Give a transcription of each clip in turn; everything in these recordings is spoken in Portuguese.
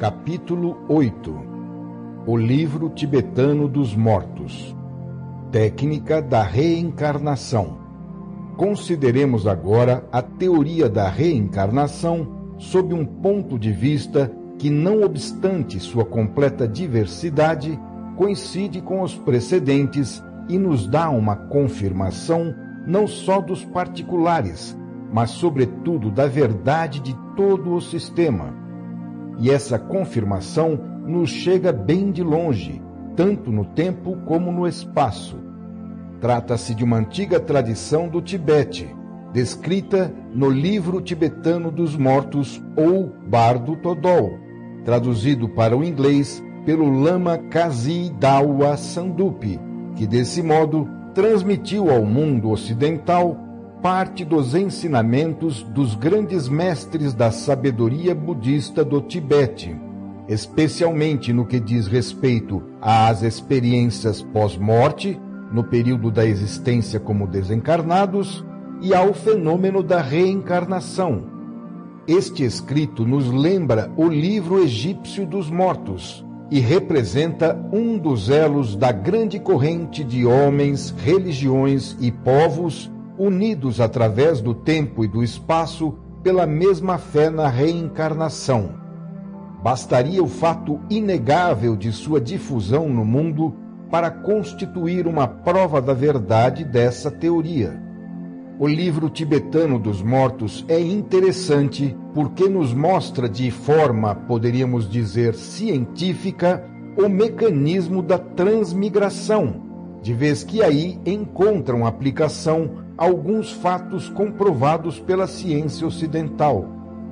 Capítulo 8. O livro tibetano dos mortos. Técnica da reencarnação. Consideremos agora a teoria da reencarnação sob um ponto de vista que, não obstante sua completa diversidade, coincide com os precedentes e nos dá uma confirmação não só dos particulares, mas sobretudo da verdade de todo o sistema. E essa confirmação nos chega bem de longe, tanto no tempo como no espaço. Trata-se de uma antiga tradição do Tibete, descrita no livro tibetano dos mortos, ou Bardo Thodol, traduzido para o inglês pelo Lama Kazi Dawa Sandupi, que desse modo transmitiu ao mundo ocidental parte dos ensinamentos dos grandes mestres da sabedoria budista do Tibete, especialmente no que diz respeito às experiências pós-morte, no período da existência como desencarnados, e ao fenômeno da reencarnação. Este escrito nos lembra o livro egípcio dos mortos e representa um dos elos da grande corrente de homens, religiões e povos unidos através do tempo e do espaço pela mesma fé na reencarnação. Bastaria o fato inegável de sua difusão no mundo para constituir uma prova da verdade dessa teoria. O livro tibetano dos mortos é interessante porque nos mostra de forma, poderíamos dizer, científica, o mecanismo da transmigração, de vez que aí encontram aplicação alguns fatos comprovados pela ciência ocidental.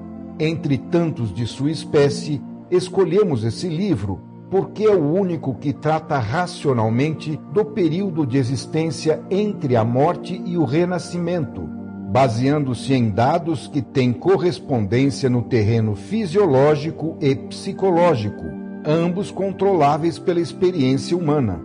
Entre tantos de sua espécie, escolhemos esse livro porque é o único que trata racionalmente do período de existência entre a morte e o renascimento, baseando-se em dados que têm correspondência no terreno fisiológico e psicológico, ambos controláveis pela experiência humana.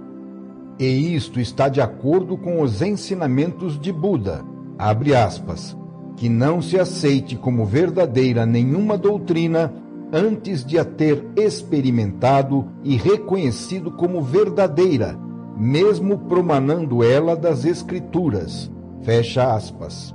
E isto está de acordo com os ensinamentos de Buda, abre aspas, que não se aceite como verdadeira nenhuma doutrina antes de a ter experimentado e reconhecido como verdadeira, mesmo promanando ela das Escrituras, fecha aspas.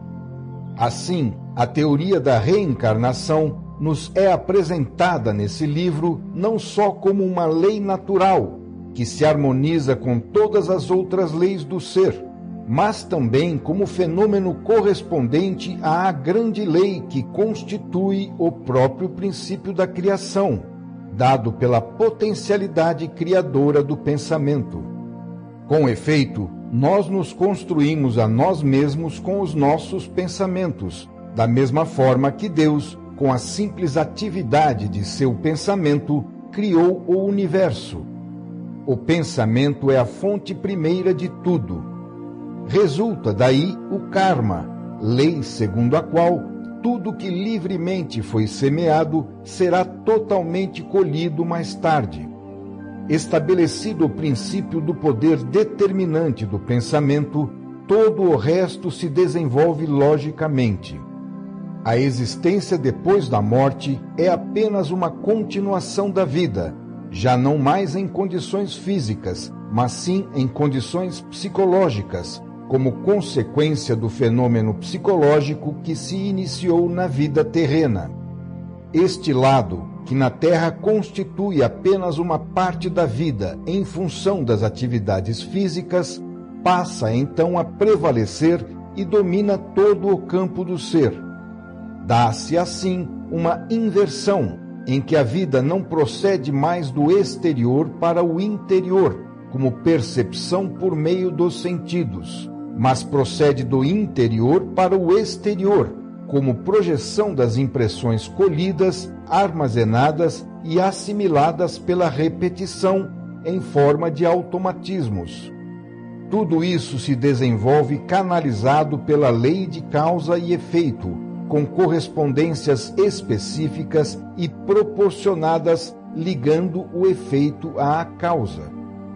Assim, a teoria da reencarnação nos é apresentada nesse livro não só como uma lei natural, que se harmoniza com todas as outras leis do ser, mas também como fenômeno correspondente à grande lei que constitui o próprio princípio da criação, dado pela potencialidade criadora do pensamento. Com efeito, nós nos construímos a nós mesmos com os nossos pensamentos, da mesma forma que Deus, com a simples atividade de seu pensamento, criou o universo. O pensamento é a fonte primeira de tudo. Resulta daí o karma, lei segundo a qual tudo que livremente foi semeado será totalmente colhido mais tarde. Estabelecido o princípio do poder determinante do pensamento, todo o resto se desenvolve logicamente. A existência depois da morte é apenas uma continuação da vida, já não mais em condições físicas, mas sim em condições psicológicas, como consequência do fenômeno psicológico que se iniciou na vida terrena. Este lado, que na Terra constitui apenas uma parte da vida em função das atividades físicas, passa então a prevalecer e domina todo o campo do ser. Dá-se assim uma inversão, em que a vida não procede mais do exterior para o interior, como percepção por meio dos sentidos, mas procede do interior para o exterior, como projeção das impressões colhidas, armazenadas e assimiladas pela repetição em forma de automatismos. Tudo isso se desenvolve canalizado pela lei de causa e efeito, com correspondências específicas e proporcionadas ligando o efeito à causa.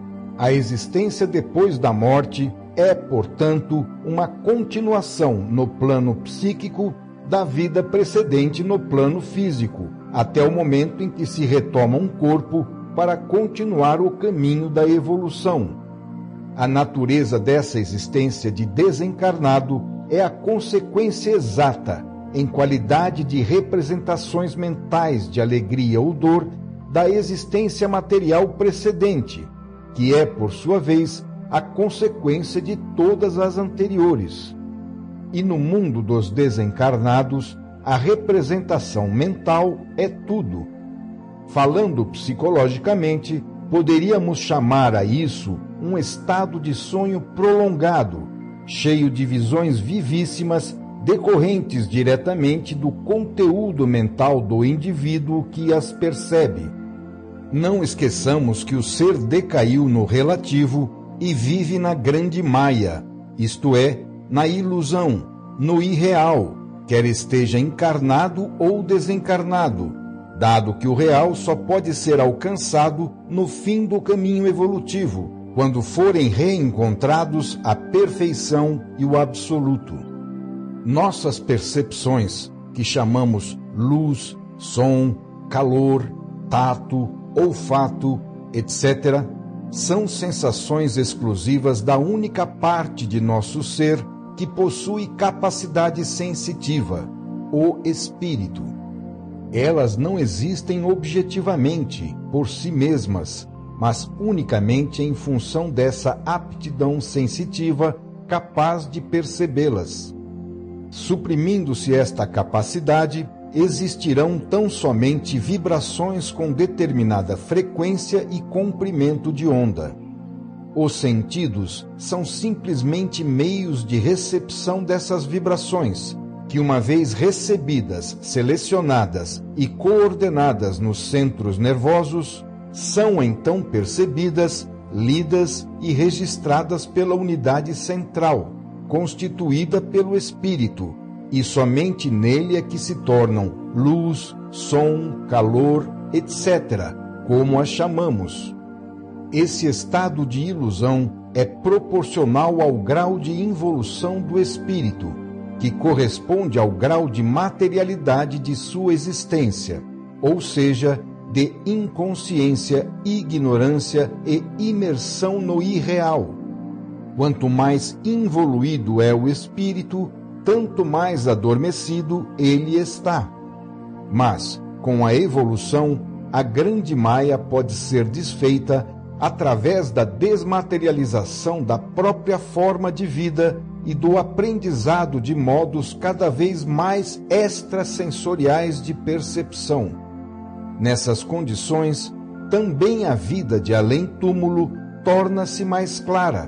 A existência depois da morte é, portanto, uma continuação no plano psíquico da vida precedente no plano físico, até o momento em que se retoma um corpo para continuar o caminho da evolução. A natureza dessa existência de desencarnado é a consequência exata, em qualidade de representações mentais de alegria ou dor, da existência material precedente, que é, por sua vez, a consequência de todas as anteriores. E no mundo dos desencarnados, a representação mental é tudo. Falando psicologicamente, poderíamos chamar a isso um estado de sonho prolongado, cheio de visões vivíssimas decorrentes diretamente do conteúdo mental do indivíduo que as percebe. Não esqueçamos que o ser decaiu no relativo e vive na grande maia, isto é, na ilusão, no irreal, quer esteja encarnado ou desencarnado, dado que o real só pode ser alcançado no fim do caminho evolutivo, quando forem reencontrados a perfeição e o absoluto. Nossas percepções, que chamamos luz, som, calor, tato, olfato, etc., são sensações exclusivas da única parte de nosso ser que possui capacidade sensitiva, o espírito. Elas não existem objetivamente, por si mesmas, mas unicamente em função dessa aptidão sensitiva capaz de percebê-las. Suprimindo-se esta capacidade, existirão tão somente vibrações com determinada frequência e comprimento de onda. Os sentidos são simplesmente meios de recepção dessas vibrações, que uma vez recebidas, selecionadas e coordenadas nos centros nervosos, são então percebidas, lidas e registradas pela unidade central, constituída pelo espírito, e somente nele é que se tornam luz, som, calor, etc., como as chamamos. Esse estado de ilusão é proporcional ao grau de involução do espírito, que corresponde ao grau de materialidade de sua existência, ou seja, de inconsciência, ignorância e imersão no irreal. Quanto mais involuído é o espírito, tanto mais adormecido ele está. Mas, com a evolução, a grande maia pode ser desfeita através da desmaterialização da própria forma de vida e do aprendizado de modos cada vez mais extrasensoriais de percepção. Nessas condições, também a vida de além-túmulo torna-se mais clara.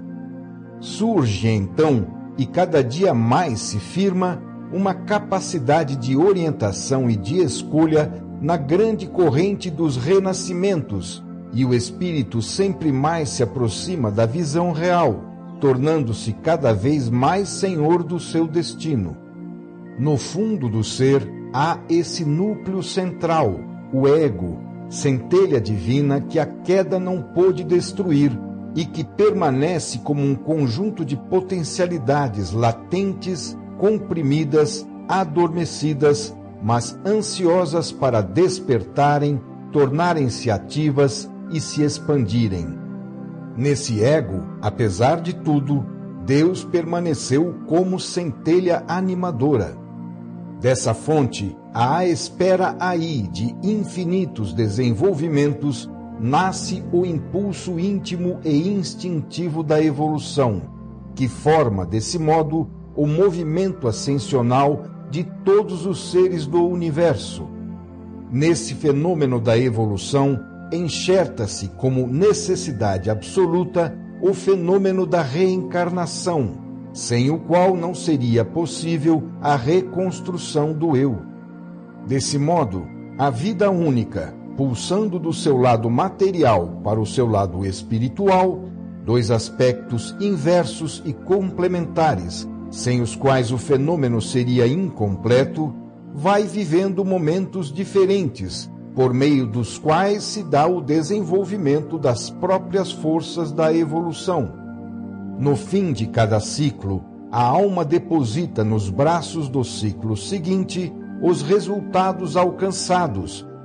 Surge, então, e cada dia mais se firma, uma capacidade de orientação e de escolha na grande corrente dos renascimentos, e o espírito sempre mais se aproxima da visão real, tornando-se cada vez mais senhor do seu destino. No fundo do ser há esse núcleo central, o ego, centelha divina que a queda não pôde destruir e que permanece como um conjunto de potencialidades latentes, comprimidas, adormecidas, mas ansiosas para despertarem, tornarem-se ativas e se expandirem. Nesse ego, apesar de tudo, Deus permaneceu como centelha animadora. Dessa fonte, à espera aí de infinitos desenvolvimentos, nasce o impulso íntimo e instintivo da evolução, que forma, desse modo, o movimento ascensional de todos os seres do universo. Nesse fenômeno da evolução, enxerta-se como necessidade absoluta o fenômeno da reencarnação, sem o qual não seria possível a reconstrução do eu. Desse modo, a vida única, pulsando do seu lado material para o seu lado espiritual, dois aspectos inversos e complementares, sem os quais o fenômeno seria incompleto, vai vivendo momentos diferentes, por meio dos quais se dá o desenvolvimento das próprias forças da evolução. No fim de cada ciclo, a alma deposita nos braços do ciclo seguinte os resultados alcançados,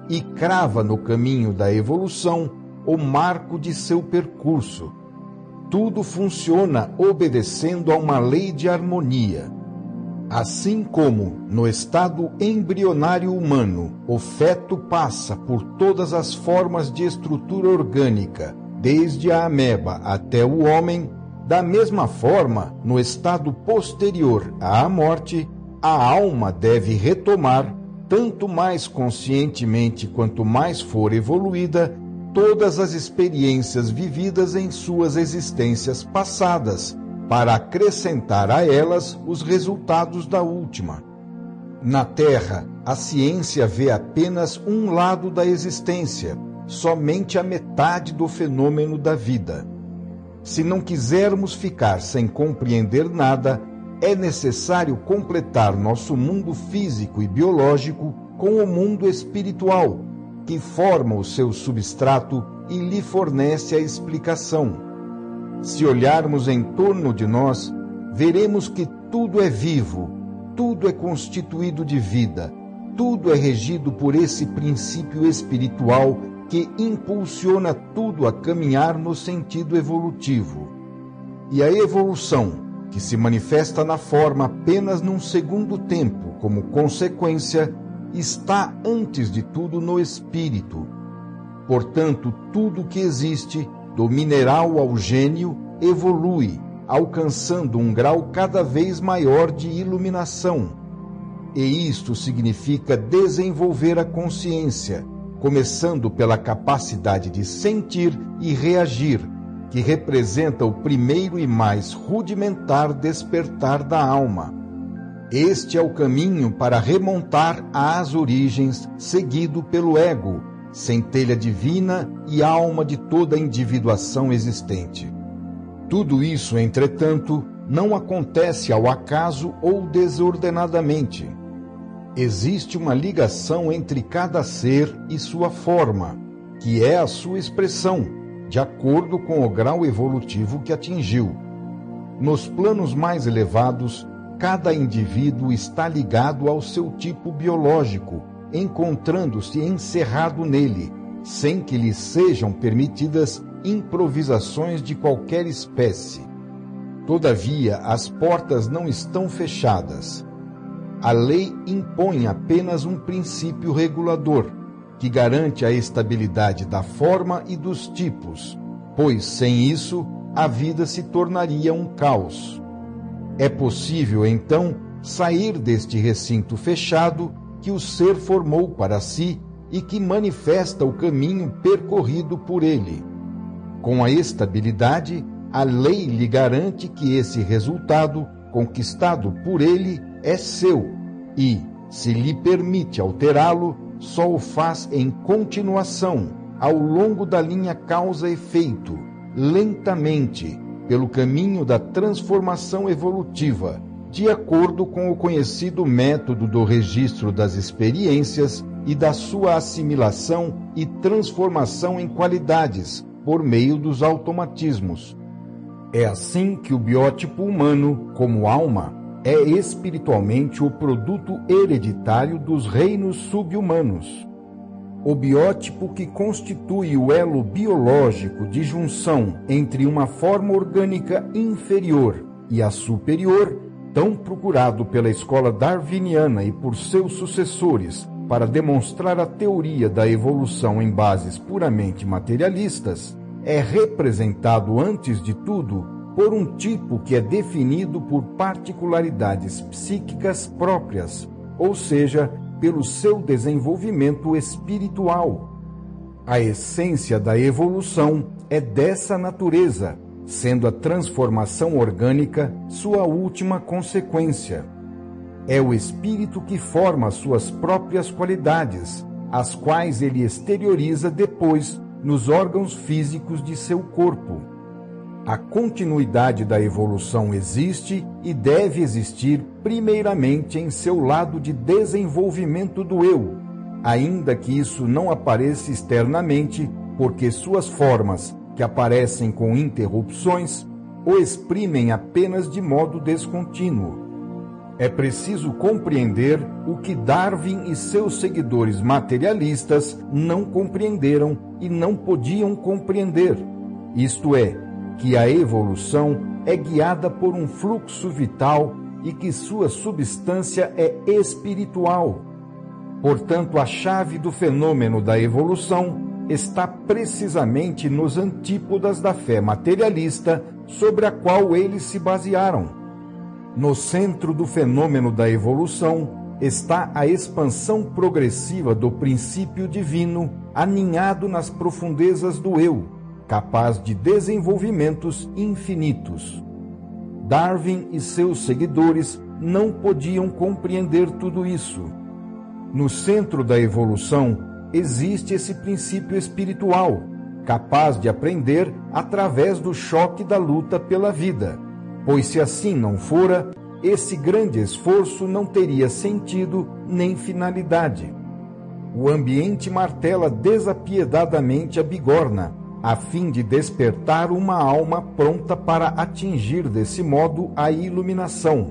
e crava no caminho da evolução o marco de seu percurso. Tudo funciona obedecendo a uma lei de harmonia. Assim como, no estado embrionário humano, o feto passa por todas as formas de estrutura orgânica, desde a ameba até o homem, da mesma forma, no estado posterior à morte, a alma deve retomar, tanto mais conscientemente quanto mais for evoluída, todas as experiências vividas em suas existências passadas, para acrescentar a elas os resultados da última. Na Terra, a ciência vê apenas um lado da existência, somente a metade do fenômeno da vida. Se não quisermos ficar sem compreender nada, é necessário completar nosso mundo físico e biológico com o mundo espiritual, que forma o seu substrato e lhe fornece a explicação. Se olharmos em torno de nós, veremos que tudo é vivo, tudo é constituído de vida, tudo é regido por esse princípio espiritual que impulsiona tudo a caminhar no sentido evolutivo. E a evolução, que se manifesta na forma apenas num segundo tempo como consequência, está antes de tudo no espírito. Portanto, tudo que existe, do mineral ao gênio, evolui, alcançando um grau cada vez maior de iluminação. E isto significa desenvolver a consciência, começando pela capacidade de sentir e reagir, que representa o primeiro e mais rudimentar despertar da alma. Este é o caminho para remontar às origens, seguido pelo ego, centelha divina e alma de toda a individuação existente. Tudo isso, entretanto, não acontece ao acaso ou desordenadamente. Existe uma ligação entre cada ser e sua forma, que é a sua expressão, de acordo com o grau evolutivo que atingiu. Nos planos mais elevados, cada indivíduo está ligado ao seu tipo biológico, encontrando-se encerrado nele, sem que lhe sejam permitidas improvisações de qualquer espécie. Todavia, as portas não estão fechadas. A lei impõe apenas um princípio regulador, que garante a estabilidade da forma e dos tipos, pois, sem isso, a vida se tornaria um caos. É possível, então, sair deste recinto fechado que o ser formou para si e que manifesta o caminho percorrido por ele. Com a estabilidade, a lei lhe garante que esse resultado, conquistado por ele, é seu e, se lhe permite alterá-lo, só o faz em continuação, ao longo da linha causa-efeito, lentamente, pelo caminho da transformação evolutiva, de acordo com o conhecido método do registro das experiências e da sua assimilação e transformação em qualidades, por meio dos automatismos. É assim que o biótipo humano, como alma, é espiritualmente o produto hereditário dos reinos subhumanos. O biótipo que constitui o elo biológico de junção entre uma forma orgânica inferior e a superior, tão procurado pela escola darwiniana e por seus sucessores para demonstrar a teoria da evolução em bases puramente materialistas, é representado antes de tudo por um tipo que é definido por particularidades psíquicas próprias, ou seja, pelo seu desenvolvimento espiritual. A essência da evolução é dessa natureza, sendo a transformação orgânica sua última consequência. É o espírito que forma suas próprias qualidades, as quais ele exterioriza depois nos órgãos físicos de seu corpo. A continuidade da evolução existe e deve existir primeiramente em seu lado de desenvolvimento do eu, ainda que isso não apareça externamente, porque suas formas, que aparecem com interrupções, o exprimem apenas de modo descontínuo. É preciso compreender o que Darwin e seus seguidores materialistas não compreenderam e não podiam compreender. Isto é, que a evolução é guiada por um fluxo vital e que sua substância é espiritual. Portanto, a chave do fenômeno da evolução está precisamente nos antípodas da fé materialista sobre a qual eles se basearam. No centro do fenômeno da evolução está a expansão progressiva do princípio divino aninhado nas profundezas do eu, capaz de desenvolvimentos infinitos. Darwin e seus seguidores não podiam compreender tudo isso. No centro da evolução existe esse princípio espiritual, capaz de aprender através do choque da luta pela vida, pois se assim não fora, esse grande esforço não teria sentido nem finalidade. O ambiente martela desapiedadamente a bigorna, a fim de despertar uma alma pronta para atingir desse modo a iluminação.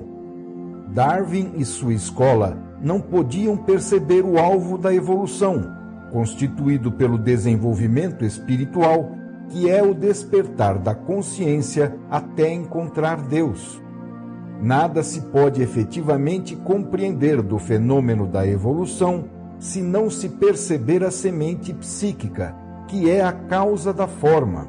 Darwin e sua escola não podiam perceber o alvo da evolução, constituído pelo desenvolvimento espiritual, que é o despertar da consciência até encontrar Deus. Nada se pode efetivamente compreender do fenômeno da evolução se não se perceber a semente psíquica, que é a causa da forma.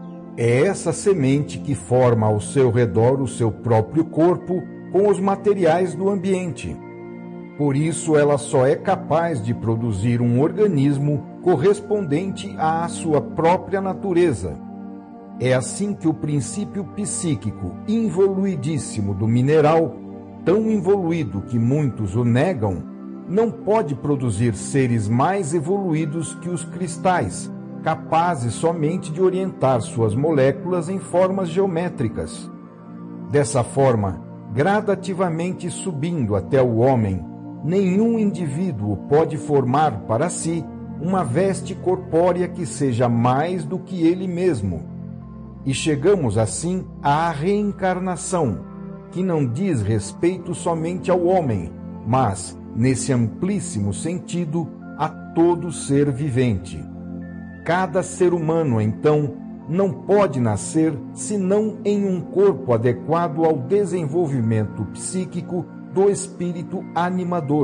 É essa semente que forma ao seu redor o seu próprio corpo com os materiais do ambiente. Por isso, ela só é capaz de produzir um organismo correspondente à sua própria natureza. É assim que o princípio psíquico involuidíssimo do mineral, tão involuído que muitos o negam, não pode produzir seres mais evoluídos que os cristais, capazes somente de orientar suas moléculas em formas geométricas. Dessa forma, gradativamente subindo até o homem, nenhum indivíduo pode formar para si uma veste corpórea que seja mais do que ele mesmo. E chegamos assim à reencarnação, que não diz respeito somente ao homem, mas, nesse amplíssimo sentido, a todo ser vivente. Cada ser humano, então, não pode nascer senão em um corpo adequado ao desenvolvimento psíquico do espírito animador.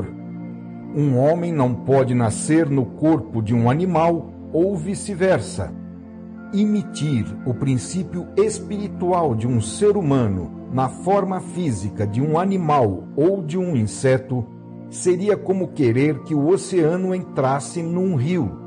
Um homem não pode nascer no corpo de um animal ou vice-versa. Imitir o princípio espiritual de um ser humano na forma física de um animal ou de um inseto seria como querer que o oceano entrasse num rio.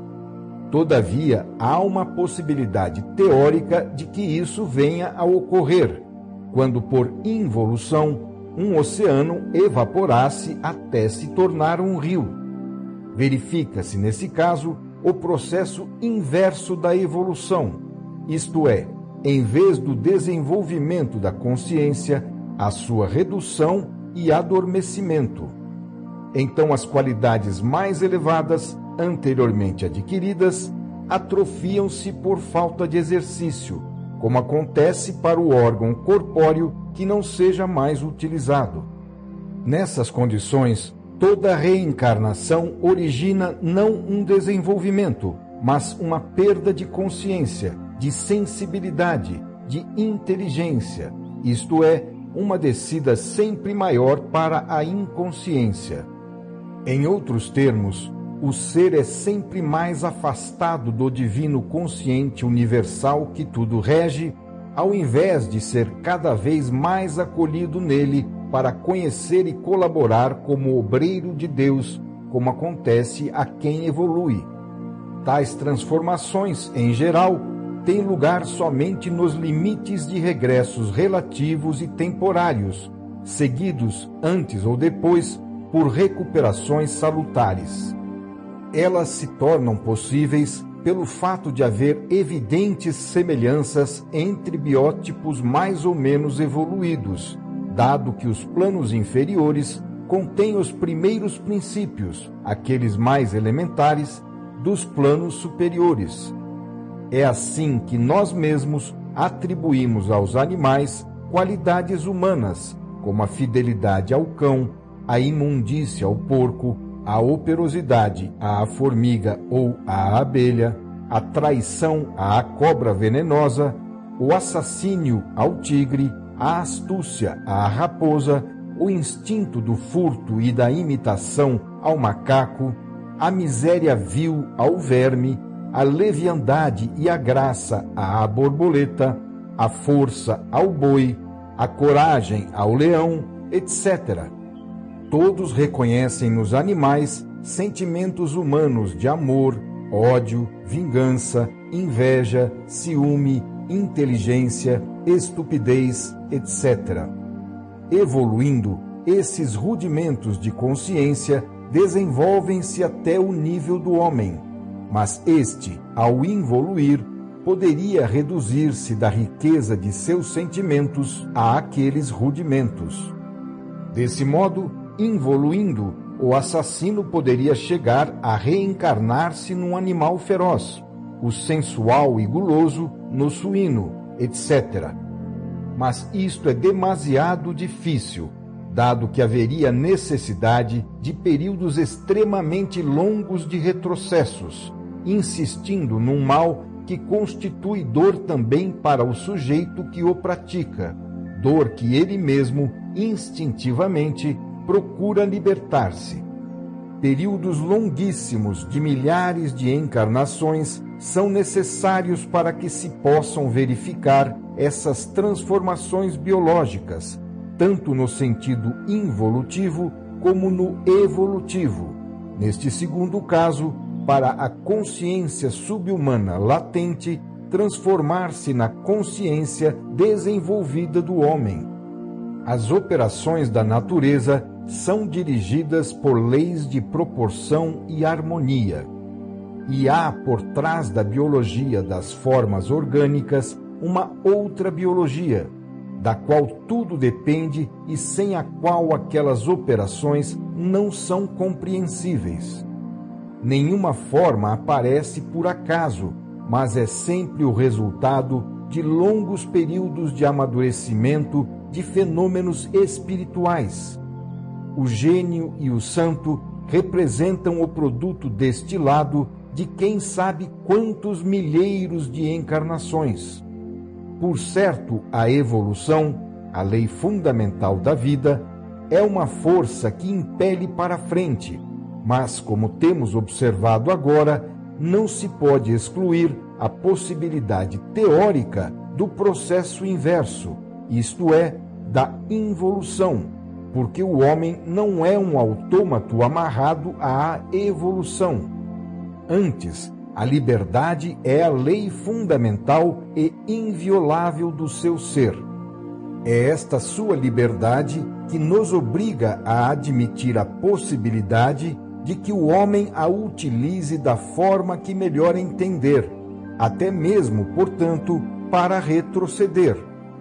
Todavia, há uma possibilidade teórica de que isso venha a ocorrer, quando por involução um oceano evaporasse até se tornar um rio. Verifica-se, nesse caso, o processo inverso da evolução, isto é, em vez do desenvolvimento da consciência, a sua redução e adormecimento. Então as qualidades mais elevadas, anteriormente adquiridas, atrofiam-se por falta de exercício, como acontece para o órgão corpóreo que não seja mais utilizado. Nessas condições, toda reencarnação origina não um desenvolvimento, mas uma perda de consciência, de sensibilidade, de inteligência, isto é, uma descida sempre maior para a inconsciência. Em outros termos, o ser é sempre mais afastado do divino consciente universal que tudo rege, ao invés de ser cada vez mais acolhido nele para conhecer e colaborar como obreiro de Deus, como acontece a quem evolui. Tais transformações, em geral, têm lugar somente nos limites de regressos relativos e temporários, seguidos, antes ou depois, por recuperações salutares. Elas se tornam possíveis pelo fato de haver evidentes semelhanças entre biótipos mais ou menos evoluídos, dado que os planos inferiores contêm os primeiros princípios, aqueles mais elementares, dos planos superiores. É assim que nós mesmos atribuímos aos animais qualidades humanas, como a fidelidade ao cão, a imundícia ao porco, a operosidade à formiga ou à abelha, a traição à cobra venenosa, o assassínio ao tigre, a astúcia à raposa, o instinto do furto e da imitação ao macaco, a miséria vil ao verme, a leviandade e a graça à borboleta, a força ao boi, a coragem ao leão, etc. Todos reconhecem nos animais sentimentos humanos de amor, ódio, vingança, inveja, ciúme, inteligência, estupidez, etc. Evoluindo, esses rudimentos de consciência desenvolvem-se até o nível do homem, mas este, ao involuir, poderia reduzir-se da riqueza de seus sentimentos a aqueles rudimentos. Desse modo, involuindo, o assassino poderia chegar a reencarnar-se num animal feroz, o sensual e guloso no suíno, etc. Mas isto é demasiado difícil, dado que haveria necessidade de períodos extremamente longos de retrocessos, insistindo num mal que constitui dor também para o sujeito que o pratica, dor que ele mesmo, instintivamente, procura libertar-se. Períodos longuíssimos de milhares de encarnações são necessários para que se possam verificar essas transformações biológicas, tanto no sentido involutivo como no evolutivo. Neste segundo caso, para a consciência subhumana latente transformar-se na consciência desenvolvida do homem. As operações da natureza são dirigidas por leis de proporção e harmonia. E há por trás da biologia das formas orgânicas uma outra biologia, da qual tudo depende e sem a qual aquelas operações não são compreensíveis. Nenhuma forma aparece por acaso, mas é sempre o resultado de longos períodos de amadurecimento de fenômenos espirituais. O gênio e o santo representam o produto destilado de quem sabe quantos milheiros de encarnações. Por certo, a evolução, a lei fundamental da vida, é uma força que impele para frente, mas, como temos observado agora, não se pode excluir a possibilidade teórica do processo inverso, isto é, da involução, porque o homem não é um autômato amarrado à evolução. Antes, a liberdade é a lei fundamental e inviolável do seu ser. É esta sua liberdade que nos obriga a admitir a possibilidade de que o homem a utilize da forma que melhor entender, até mesmo, portanto, para retroceder.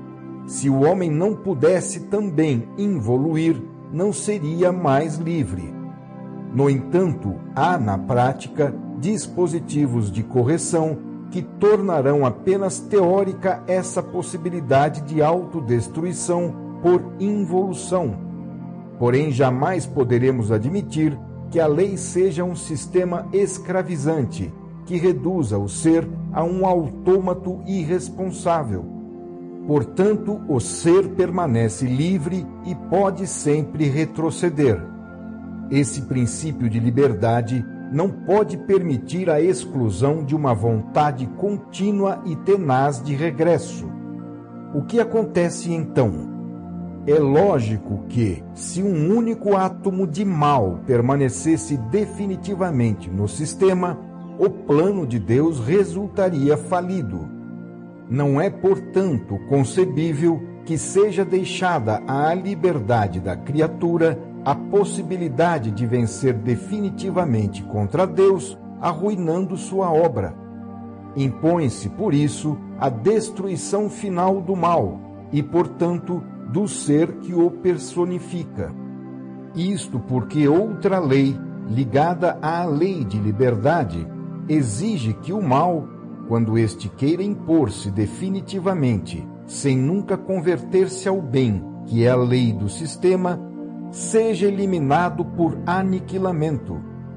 Se o homem não pudesse também involuir, não seria mais livre. No entanto, há na prática dispositivos de correção que tornarão apenas teórica essa possibilidade de autodestruição por involução. Porém, jamais poderemos admitir que a lei seja um sistema escravizante, que reduza o ser a um autômato irresponsável. Portanto, o ser permanece livre e pode sempre retroceder. Esse princípio de liberdade não pode permitir a exclusão de uma vontade contínua e tenaz de regresso. O que acontece então? É lógico que, se um único átomo de mal permanecesse definitivamente no sistema, o plano de Deus resultaria falido. Não é, portanto, concebível que seja deixada à liberdade da criatura a possibilidade de vencer definitivamente contra Deus, arruinando sua obra. Impõe-se, por isso, a destruição final do mal e, portanto, do ser que o personifica. Isto porque outra lei, ligada à lei de liberdade, exige que o mal, quando este queira impor-se definitivamente, sem nunca converter-se ao bem, que é a lei do sistema, seja eliminado por aniquilamento.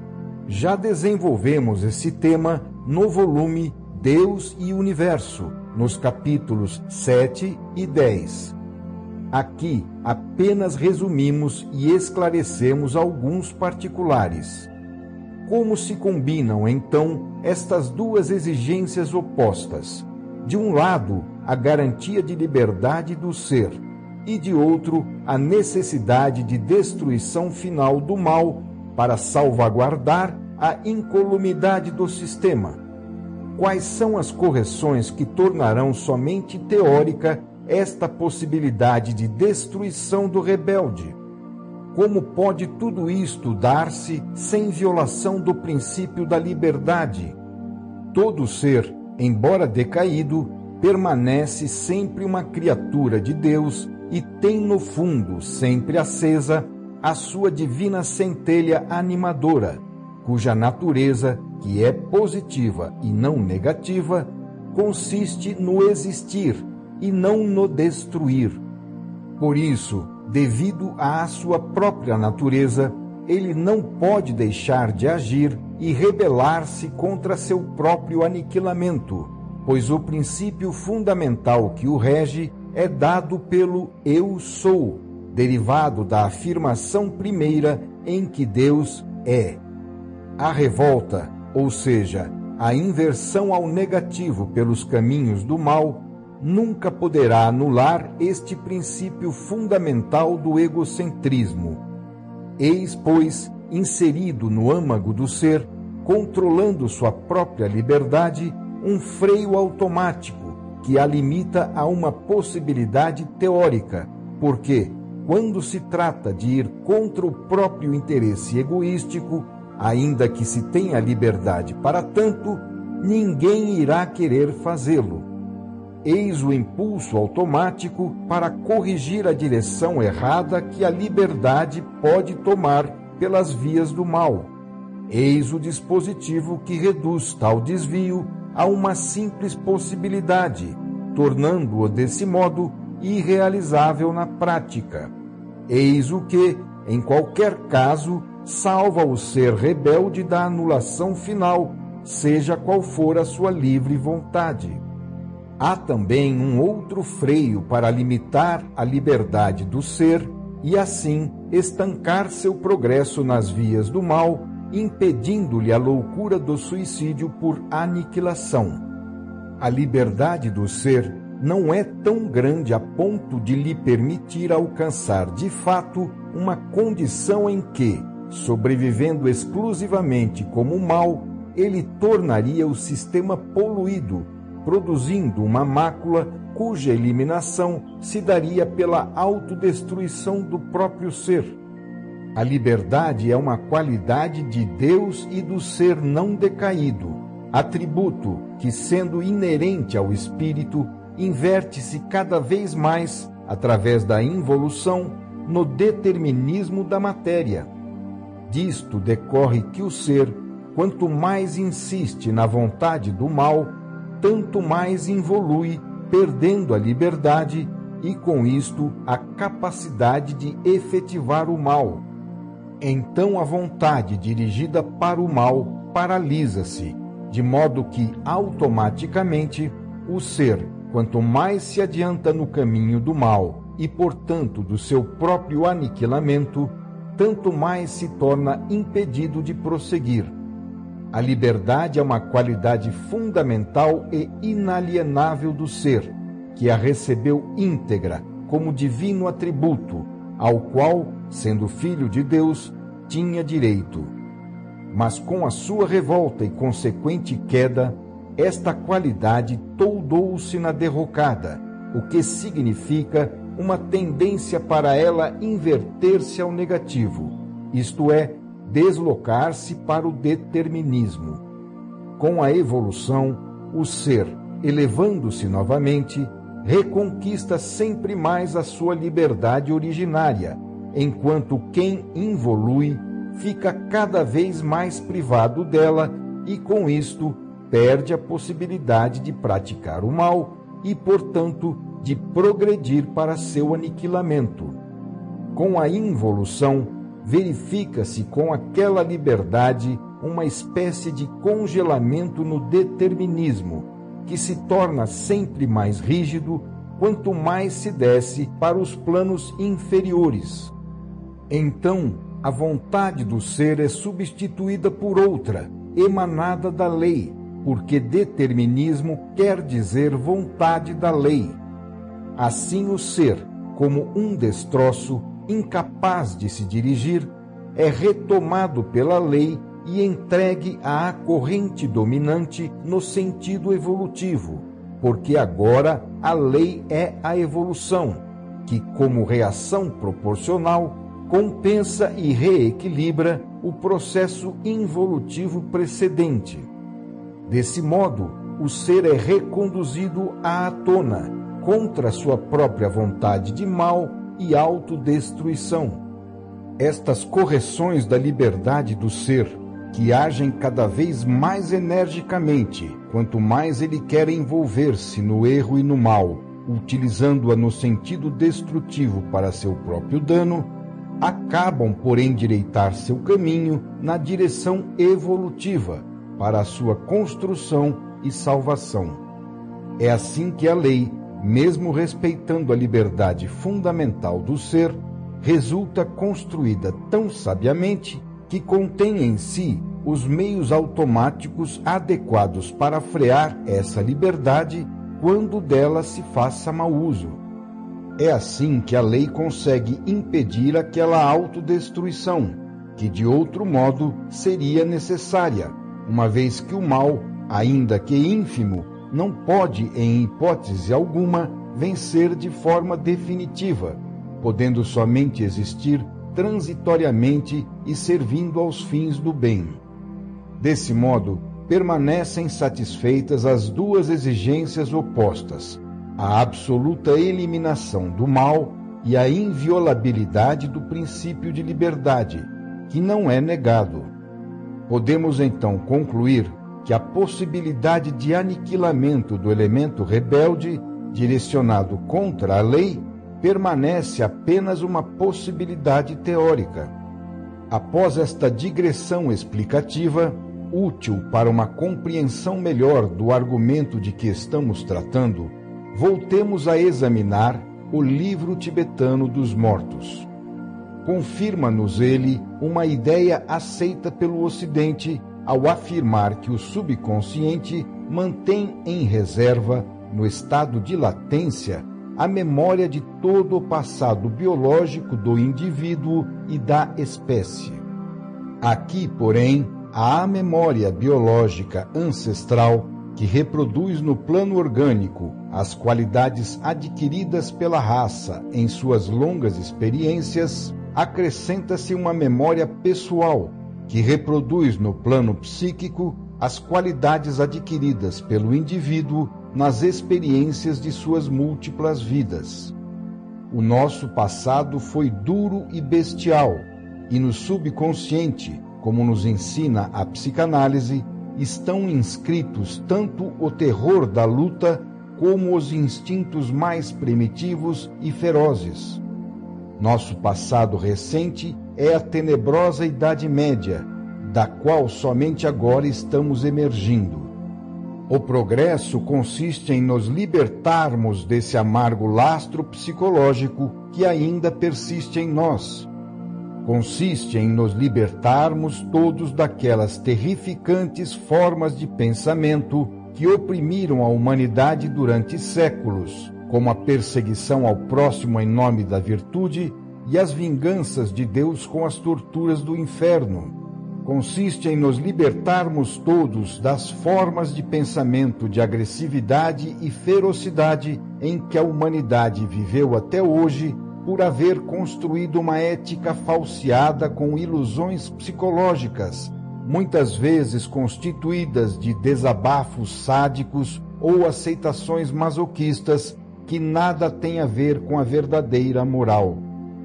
Já desenvolvemos esse tema no volume Deus e Universo, nos capítulos 7 e 10. Aqui apenas resumimos e esclarecemos alguns particulares. Como se combinam, então, estas duas exigências opostas? De um lado, a garantia de liberdade do ser, e de outro, a necessidade de destruição final do mal para salvaguardar a incolumidade do sistema. Quais são as correções que tornarão somente teórica esta possibilidade de destruição do rebelde? Como pode tudo isto dar-se sem violação do princípio da liberdade? Todo ser, embora decaído, permanece sempre uma criatura de Deus e tem no fundo, sempre acesa, a sua divina centelha animadora, cuja natureza, que é positiva e não negativa, consiste no existir e não no destruir. Por isso, devido à sua própria natureza, ele não pode deixar de agir e rebelar-se contra seu próprio aniquilamento, pois o princípio fundamental que o rege é dado pelo Eu Sou, derivado da afirmação primeira em que Deus é. A revolta, ou seja, a inversão ao negativo pelos caminhos do mal, nunca poderá anular este princípio fundamental do egocentrismo. Eis, pois, inserido no âmago do ser, controlando sua própria liberdade, um freio automático que a limita a uma possibilidade teórica, porque, quando se trata de ir contra o próprio interesse egoístico, ainda que se tenha liberdade para tanto, ninguém irá querer fazê-lo. Eis o impulso automático para corrigir a direção errada que a liberdade pode tomar pelas vias do mal. Eis o dispositivo que reduz tal desvio a uma simples possibilidade, tornando-o desse modo irrealizável na prática. Eis o que, em qualquer caso, salva o ser rebelde da anulação final, seja qual for a sua livre vontade. Há também um outro freio para limitar a liberdade do ser e, assim, estancar seu progresso nas vias do mal, impedindo-lhe a loucura do suicídio por aniquilação. A liberdade do ser não é tão grande a ponto de lhe permitir alcançar de fato uma condição em que, sobrevivendo exclusivamente como mal, ele tornaria o sistema poluído, produzindo uma mácula cuja eliminação se daria pela autodestruição do próprio ser. A liberdade é uma qualidade de Deus e do ser não decaído, atributo que, sendo inerente ao espírito, inverte-se cada vez mais, através da involução, no determinismo da matéria. Disto decorre que o ser, quanto mais insiste na vontade do mal, tanto mais involui, perdendo a liberdade e, com isto, a capacidade de efetivar o mal. Então a vontade dirigida para o mal paralisa-se, de modo que, automaticamente, o ser, quanto mais se adianta no caminho do mal e, portanto, do seu próprio aniquilamento, tanto mais se torna impedido de prosseguir. A liberdade é uma qualidade fundamental e inalienável do ser, que a recebeu íntegra como divino atributo, ao qual, sendo filho de Deus, tinha direito. Mas com a sua revolta e consequente queda, esta qualidade toldou-se na derrocada, o que significa uma tendência para ela inverter-se ao negativo, isto é, deslocar-se para o determinismo. Com a evolução, o ser, elevando-se novamente, reconquista sempre mais a sua liberdade originária, enquanto quem involui fica cada vez mais privado dela e, com isto, perde a possibilidade de praticar o mal e, portanto, de progredir para seu aniquilamento. Com a involução, verifica-se com aquela liberdade uma espécie de congelamento no determinismo, que se torna sempre mais rígido quanto mais se desce para os planos inferiores. Então, a vontade do ser é substituída por outra, emanada da lei, porque determinismo quer dizer vontade da lei. Assim, o ser, como um destroço, incapaz de se dirigir, é retomado pela lei e entregue à corrente dominante no sentido evolutivo, porque agora a lei é a evolução, que, como reação proporcional, compensa e reequilibra o processo involutivo precedente. Desse modo, o ser é reconduzido à tona, contra sua própria vontade de mal e autodestruição. Estas correções da liberdade do ser, que agem cada vez mais energicamente, quanto mais ele quer envolver-se no erro e no mal, utilizando-a no sentido destrutivo para seu próprio dano, acabam por endireitar seu caminho na direção evolutiva, para a sua construção e salvação. É assim que a lei, mesmo respeitando a liberdade fundamental do ser, resulta construída tão sabiamente que contém em si os meios automáticos adequados para frear essa liberdade quando dela se faça mau uso. É assim que a lei consegue impedir aquela autodestruição, que de outro modo seria necessária, uma vez que o mal, ainda que ínfimo, não pode, em hipótese alguma, vencer de forma definitiva, podendo somente existir transitoriamente e servindo aos fins do bem. Desse modo, permanecem satisfeitas as duas exigências opostas, a absoluta eliminação do mal e a inviolabilidade do princípio de liberdade, que não é negado. Podemos então concluir que a possibilidade de aniquilamento do elemento rebelde, direcionado contra a lei, permanece apenas uma possibilidade teórica. Após esta digressão explicativa, útil para uma compreensão melhor do argumento de que estamos tratando, voltemos a examinar o Livro Tibetano dos Mortos. Confirma-nos ele uma ideia aceita pelo Ocidente ao afirmar que o subconsciente mantém em reserva, no estado de latência, a memória de todo o passado biológico do indivíduo e da espécie. Aqui, porém, há a memória biológica ancestral que reproduz no plano orgânico as qualidades adquiridas pela raça em suas longas experiências, acrescenta-se uma memória pessoal que reproduz no plano psíquico as qualidades adquiridas pelo indivíduo nas experiências de suas múltiplas vidas. O nosso passado foi duro e bestial, e no subconsciente, como nos ensina a psicanálise, estão inscritos tanto o terror da luta como os instintos mais primitivos e ferozes. Nosso passado recente é a tenebrosa Idade Média, da qual somente agora estamos emergindo. O progresso consiste em nos libertarmos desse amargo lastro psicológico que ainda persiste em nós. Consiste em nos libertarmos todos daquelas terrificantes formas de pensamento que oprimiram a humanidade durante séculos, como a perseguição ao próximo em nome da virtude e as vinganças de Deus com as torturas do inferno. Consiste em nos libertarmos todos das formas de pensamento de agressividade e ferocidade em que a humanidade viveu até hoje por haver construído uma ética falseada com ilusões psicológicas, muitas vezes constituídas de desabafos sádicos ou aceitações masoquistas que nada têm a ver com a verdadeira moral.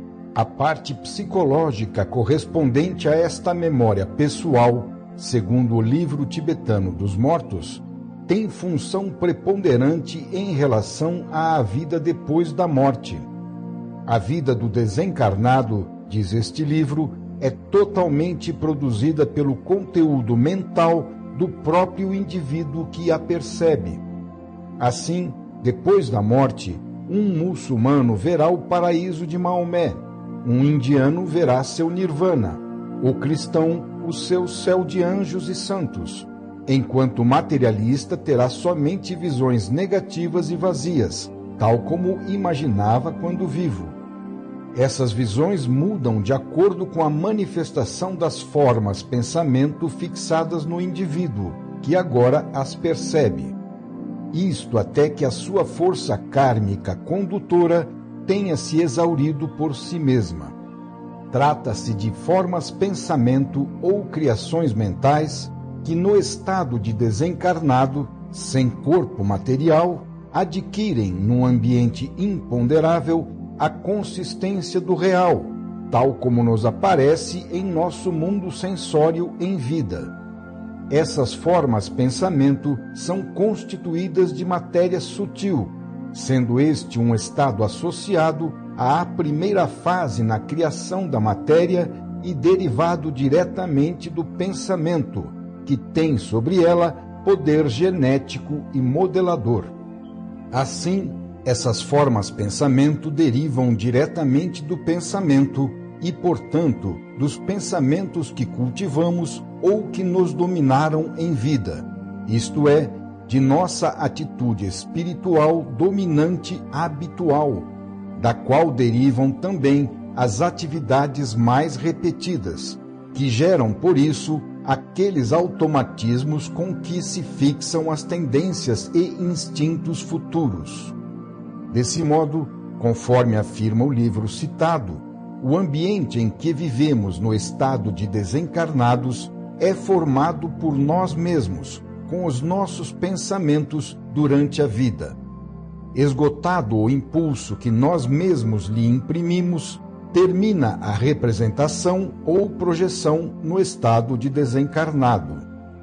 A parte psicológica correspondente a esta memória pessoal, segundo o Livro Tibetano dos Mortos, tem função preponderante em relação à vida depois da morte. A vida do desencarnado, diz este livro, é totalmente produzida pelo conteúdo mental do próprio indivíduo que a percebe. Assim, depois da morte, um muçulmano verá o paraíso de Maomé, um indiano verá seu nirvana, o cristão o seu céu de anjos e santos, enquanto o materialista terá somente visões negativas e vazias, tal como imaginava quando vivo. Essas visões mudam de acordo com a manifestação das formas pensamento fixadas no indivíduo, que agora as percebe. Isto até que a sua força kármica condutora tenha se exaurido por si mesma. Trata-se de formas pensamento ou criações mentais que no estado de desencarnado, sem corpo material, adquirem num ambiente imponderável a consistência do real, tal como nos aparece em nosso mundo sensório em vida. Essas formas pensamento são constituídas de matéria sutil, sendo este um estado associado à primeira fase na criação da matéria e derivado diretamente do pensamento, que tem sobre ela poder genético e modelador. Assim, essas formas pensamento derivam diretamente do pensamento e, portanto, dos pensamentos que cultivamos ou que nos dominaram em vida, isto é, de nossa atitude espiritual dominante habitual, da qual derivam também as atividades mais repetidas, que geram, por isso, aqueles automatismos com que se fixam as tendências e instintos futuros. Desse modo, conforme afirma o livro citado, o ambiente em que vivemos no estado de desencarnados é formado por nós mesmos, com os nossos pensamentos durante a vida. Esgotado o impulso que nós mesmos lhe imprimimos, termina a representação ou projeção no estado de desencarnado.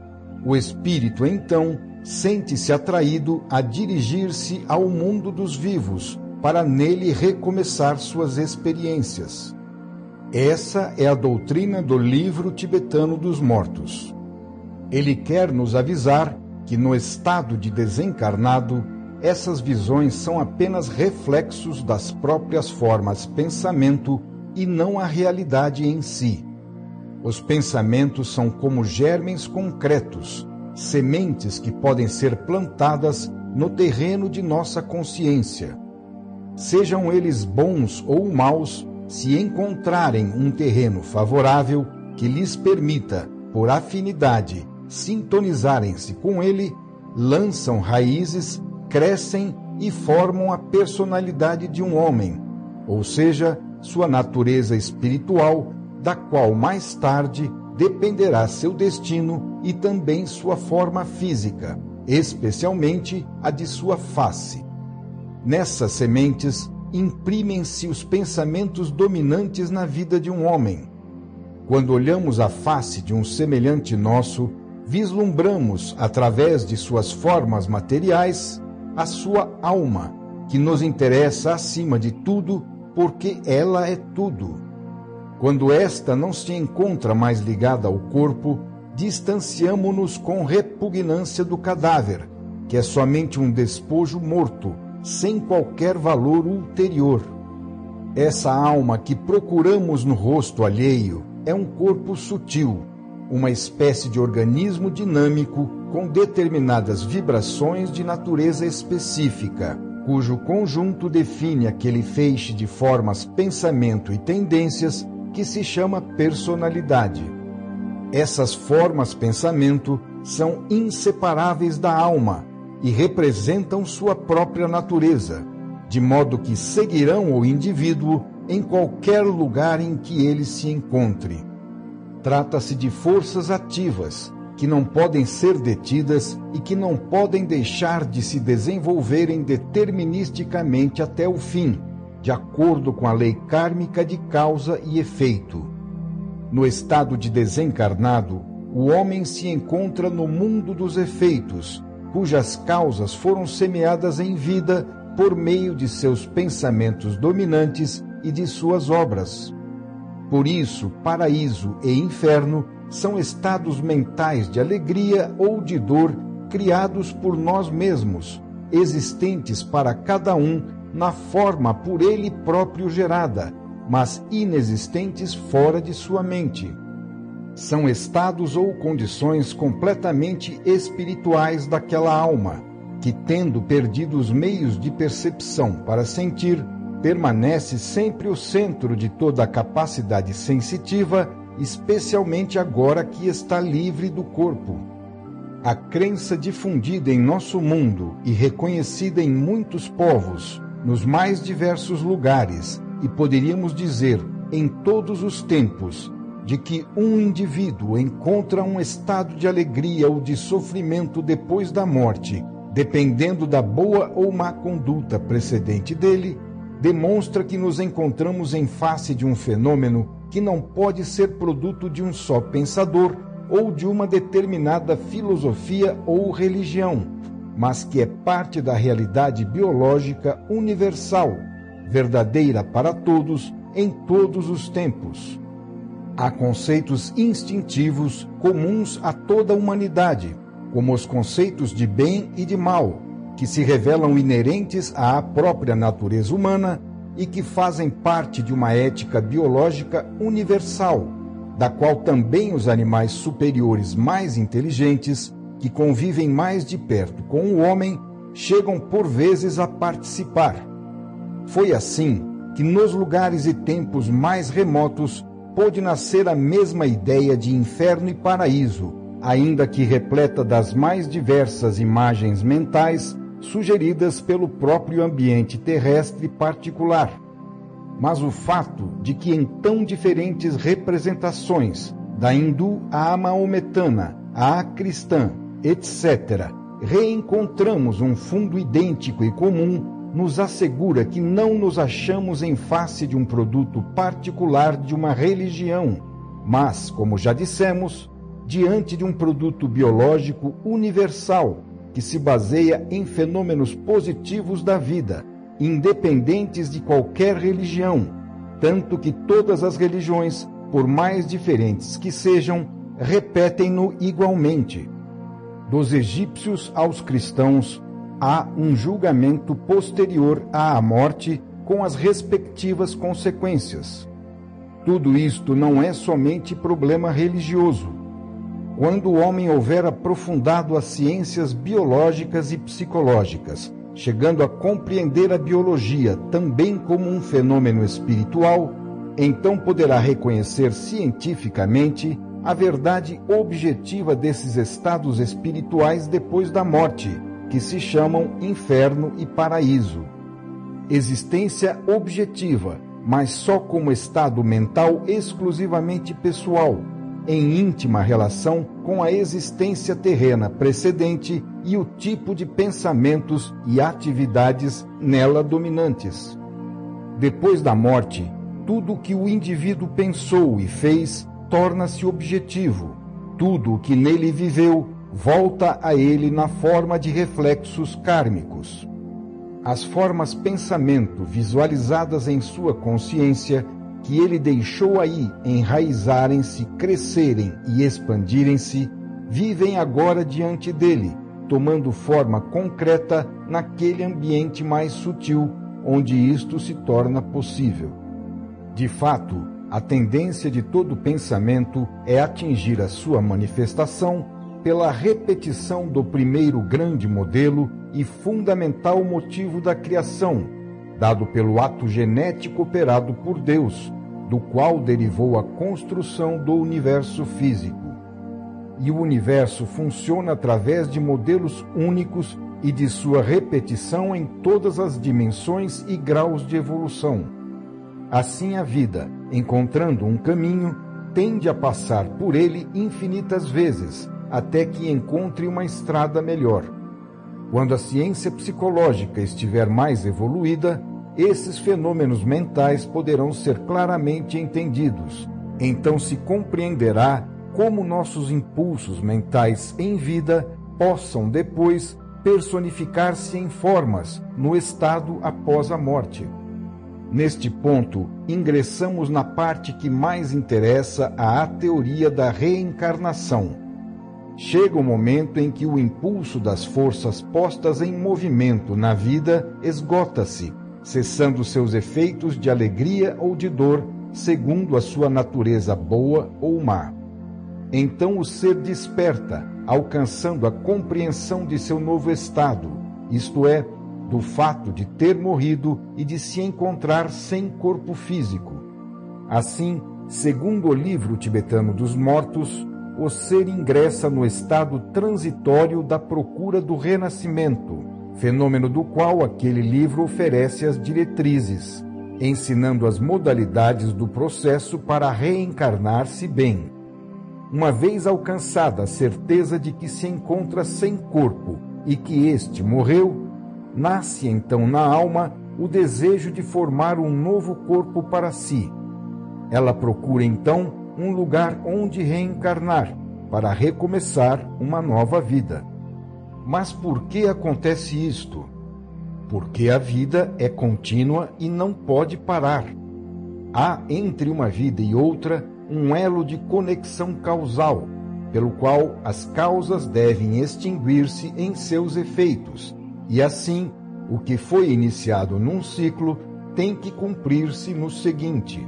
O espírito, então, sente-se atraído a dirigir-se ao mundo dos vivos, para nele recomeçar suas experiências. Essa é a doutrina do livro tibetano dos mortos. Ele quer nos avisar que no estado de desencarnado, essas visões são apenas reflexos das próprias formas pensamento e não a realidade em si. Os pensamentos são como germens concretos, sementes que podem ser plantadas no terreno de nossa consciência. Sejam eles bons ou maus, se encontrarem um terreno favorável que lhes permita, por afinidade, sintonizarem-se com ele, lançam raízes, crescem e formam a personalidade de um homem, ou seja, sua natureza espiritual, da qual mais tarde dependerá seu destino e também sua forma física, especialmente a de sua face. Nessas sementes imprimem-se os pensamentos dominantes na vida de um homem. Quando olhamos a face de um semelhante nosso, vislumbramos, através de suas formas materiais, a sua alma, que nos interessa acima de tudo, porque ela é tudo. Quando esta não se encontra mais ligada ao corpo, distanciamo-nos com repugnância do cadáver, que é somente um despojo morto, sem qualquer valor ulterior. Essa alma que procuramos no rosto alheio é um corpo sutil, uma espécie de organismo dinâmico com determinadas vibrações de natureza específica, cujo conjunto define aquele feixe de formas, pensamento e tendências que se chama personalidade. Essas formas pensamento são inseparáveis da alma e representam sua própria natureza, de modo que seguirão o indivíduo em qualquer lugar em que ele se encontre. Trata-se de forças ativas, que não podem ser detidas e que não podem deixar de se desenvolverem deterministicamente até o fim, de acordo com a lei kármica de causa e efeito. No estado de desencarnado, o homem se encontra no mundo dos efeitos, cujas causas foram semeadas em vida por meio de seus pensamentos dominantes e de suas obras. Por isso, paraíso e inferno são estados mentais de alegria ou de dor criados por nós mesmos, existentes para cada um na forma por ele próprio gerada, mas inexistentes fora de sua mente. São estados ou condições completamente espirituais daquela alma, que, tendo perdido os meios de percepção para sentir, permanece sempre o centro de toda a capacidade sensitiva, especialmente agora que está livre do corpo. A crença difundida em nosso mundo e reconhecida em muitos povos, nos mais diversos lugares, e poderíamos dizer, em todos os tempos, de que um indivíduo encontra um estado de alegria ou de sofrimento depois da morte, dependendo da boa ou má conduta precedente dele, demonstra que nos encontramos em face de um fenômeno que não pode ser produto de um só pensador ou de uma determinada filosofia ou religião, mas que é parte da realidade biológica universal, verdadeira para todos, em todos os tempos. Há conceitos instintivos comuns a toda a humanidade, como os conceitos de bem e de mal, que se revelam inerentes à própria natureza humana e que fazem parte de uma ética biológica universal, da qual também os animais superiores mais inteligentes, que convivem mais de perto com o homem, chegam por vezes a participar. Foi assim que nos lugares e tempos mais remotos pôde nascer a mesma ideia de inferno e paraíso, ainda que repleta das mais diversas imagens mentais sugeridas pelo próprio ambiente terrestre particular. Mas o fato de que em tão diferentes representações, da hindu à maometana, à cristã, etc., reencontramos um fundo idêntico e comum, nos assegura que não nos achamos em face de um produto particular de uma religião, mas, como já dissemos, diante de um produto biológico universal, que se baseia em fenômenos positivos da vida, independentes de qualquer religião, tanto que todas as religiões, por mais diferentes que sejam, repetem-no igualmente. Dos egípcios aos cristãos, há um julgamento posterior à morte com as respectivas consequências. Tudo isto não é somente problema religioso. Quando o homem houver aprofundado as ciências biológicas e psicológicas, chegando a compreender a biologia também como um fenômeno espiritual, então poderá reconhecer cientificamente a verdade objetiva desses estados espirituais depois da morte, que se chamam inferno e paraíso. Existência objetiva, mas só como estado mental exclusivamente pessoal, em íntima relação com a existência terrena precedente e o tipo de pensamentos e atividades nela dominantes. Depois da morte, tudo o que o indivíduo pensou e fez torna-se objetivo. Tudo o que nele viveu volta a ele na forma de reflexos kármicos. As formas pensamento visualizadas em sua consciência, que ele deixou aí enraizarem-se, crescerem e expandirem-se, vivem agora diante dele, tomando forma concreta naquele ambiente mais sutil, onde isto se torna possível. De fato, a tendência de todo pensamento é atingir a sua manifestação pela repetição do primeiro grande modelo e fundamental motivo da criação, dado pelo ato genético operado por Deus, do qual derivou a construção do universo físico. E o universo funciona através de modelos únicos e de sua repetição em todas as dimensões e graus de evolução. Assim a vida, encontrando um caminho, tende a passar por ele infinitas vezes, até que encontre uma estrada melhor. Quando a ciência psicológica estiver mais evoluída, esses fenômenos mentais poderão ser claramente entendidos. Então se compreenderá como nossos impulsos mentais em vida possam depois personificar-se em formas no estado após a morte. Neste ponto, ingressamos na parte que mais interessa à teoria da reencarnação. Chega o momento em que o impulso das forças postas em movimento na vida esgota-se, cessando seus efeitos de alegria ou de dor, segundo a sua natureza boa ou má. Então o ser desperta, alcançando a compreensão de seu novo estado, isto é, do fato de ter morrido e de se encontrar sem corpo físico. Assim, segundo o livro tibetano dos mortos, o ser ingressa no estado transitório da procura do renascimento, fenômeno do qual aquele livro oferece as diretrizes, ensinando as modalidades do processo para reencarnar-se bem. Uma vez alcançada a certeza de que se encontra sem corpo e que este morreu, nasce então na alma o desejo de formar um novo corpo para si. Ela procura então um lugar onde reencarnar, para recomeçar uma nova vida. Mas por que acontece isto? Porque a vida é contínua e não pode parar. Há entre uma vida e outra um elo de conexão causal, pelo qual as causas devem extinguir-se em seus efeitos, e assim, o que foi iniciado num ciclo tem que cumprir-se no seguinte.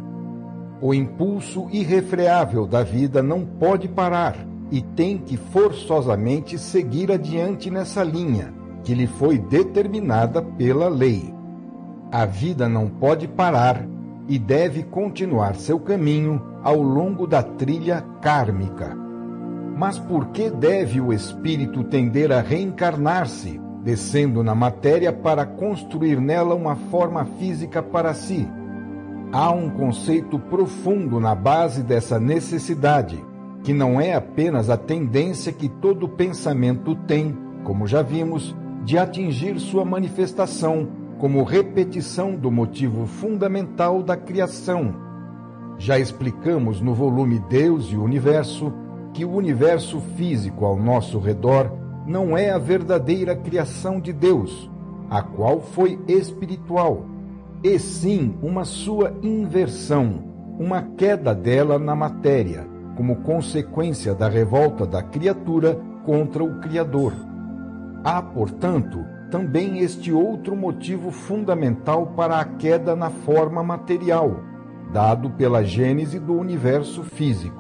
O impulso irrefreável da vida não pode parar e tem que forçosamente seguir adiante nessa linha, que lhe foi determinada pela lei. A vida não pode parar e deve continuar seu caminho ao longo da trilha kármica. Mas por que deve o espírito tender a reencarnar-se, descendo na matéria para construir nela uma forma física para si? Há um conceito profundo na base dessa necessidade, que não é apenas a tendência que todo pensamento tem, como já vimos, de atingir sua manifestação como repetição do motivo fundamental da criação. Já explicamos no volume Deus e o Universo que o universo físico ao nosso redor não é a verdadeira criação de Deus, a qual foi espiritual, e sim uma sua inversão, uma queda dela na matéria, como consequência da revolta da criatura contra o Criador. Há, portanto, também este outro motivo fundamental para a queda na forma material, dado pela gênese do universo físico.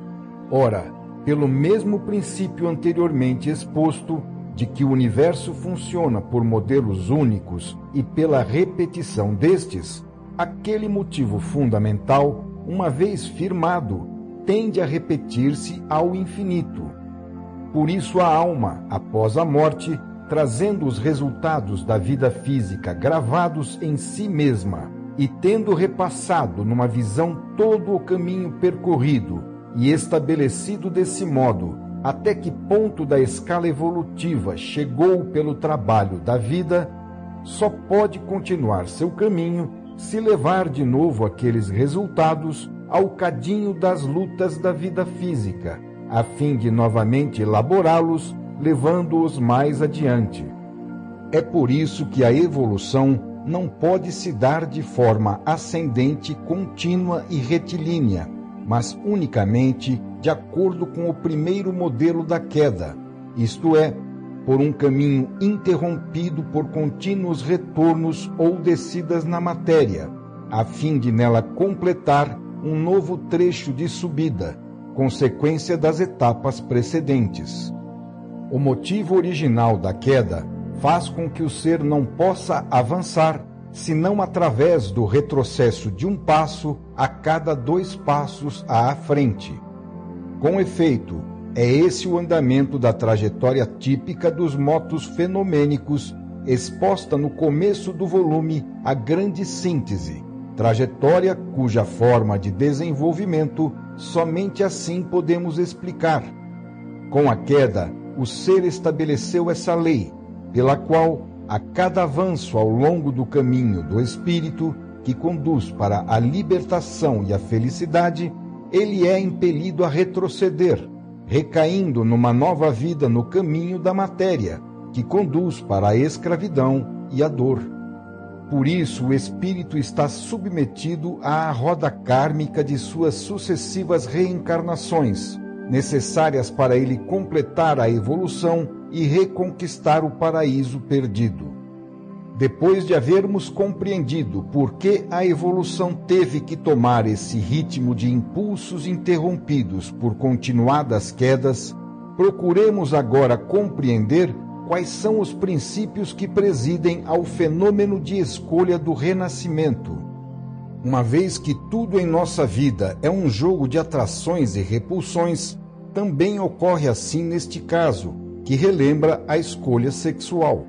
Ora, pelo mesmo princípio anteriormente exposto, de que o universo funciona por modelos únicos e pela repetição destes, aquele motivo fundamental, uma vez firmado, tende a repetir-se ao infinito. Por isso a alma, após a morte, trazendo os resultados da vida física gravados em si mesma e tendo repassado numa visão todo o caminho percorrido e estabelecido desse modo, até que ponto da escala evolutiva chegou pelo trabalho da vida, só pode continuar seu caminho se levar de novo aqueles resultados ao cadinho das lutas da vida física, a fim de novamente elaborá-los, levando-os mais adiante. É por isso que a evolução não pode se dar de forma ascendente, contínua e retilínea, mas unicamente de acordo com o primeiro modelo da queda, isto é, por um caminho interrompido por contínuos retornos ou descidas na matéria, a fim de nela completar um novo trecho de subida, consequência das etapas precedentes. O motivo original da queda faz com que o ser não possa avançar senão através do retrocesso de um passo a cada 2 passos à frente. Com efeito, é esse o andamento da trajetória típica dos motos fenomênicos, exposta no começo do volume A Grande Síntese, trajetória cuja forma de desenvolvimento somente assim podemos explicar. Com a queda, o ser estabeleceu essa lei, pela qual, a cada avanço ao longo do caminho do espírito, que conduz para a libertação e a felicidade, ele é impelido a retroceder, recaindo numa nova vida no caminho da matéria, que conduz para a escravidão e a dor. Por isso, o espírito está submetido à roda kármica de suas sucessivas reencarnações, necessárias para ele completar a evolução e reconquistar o paraíso perdido. Depois de havermos compreendido por que a evolução teve que tomar esse ritmo de impulsos interrompidos por continuadas quedas, procuremos agora compreender quais são os princípios que presidem ao fenômeno de escolha do renascimento. Uma vez que tudo em nossa vida é um jogo de atrações e repulsões, também ocorre assim neste caso, que relembra a escolha sexual.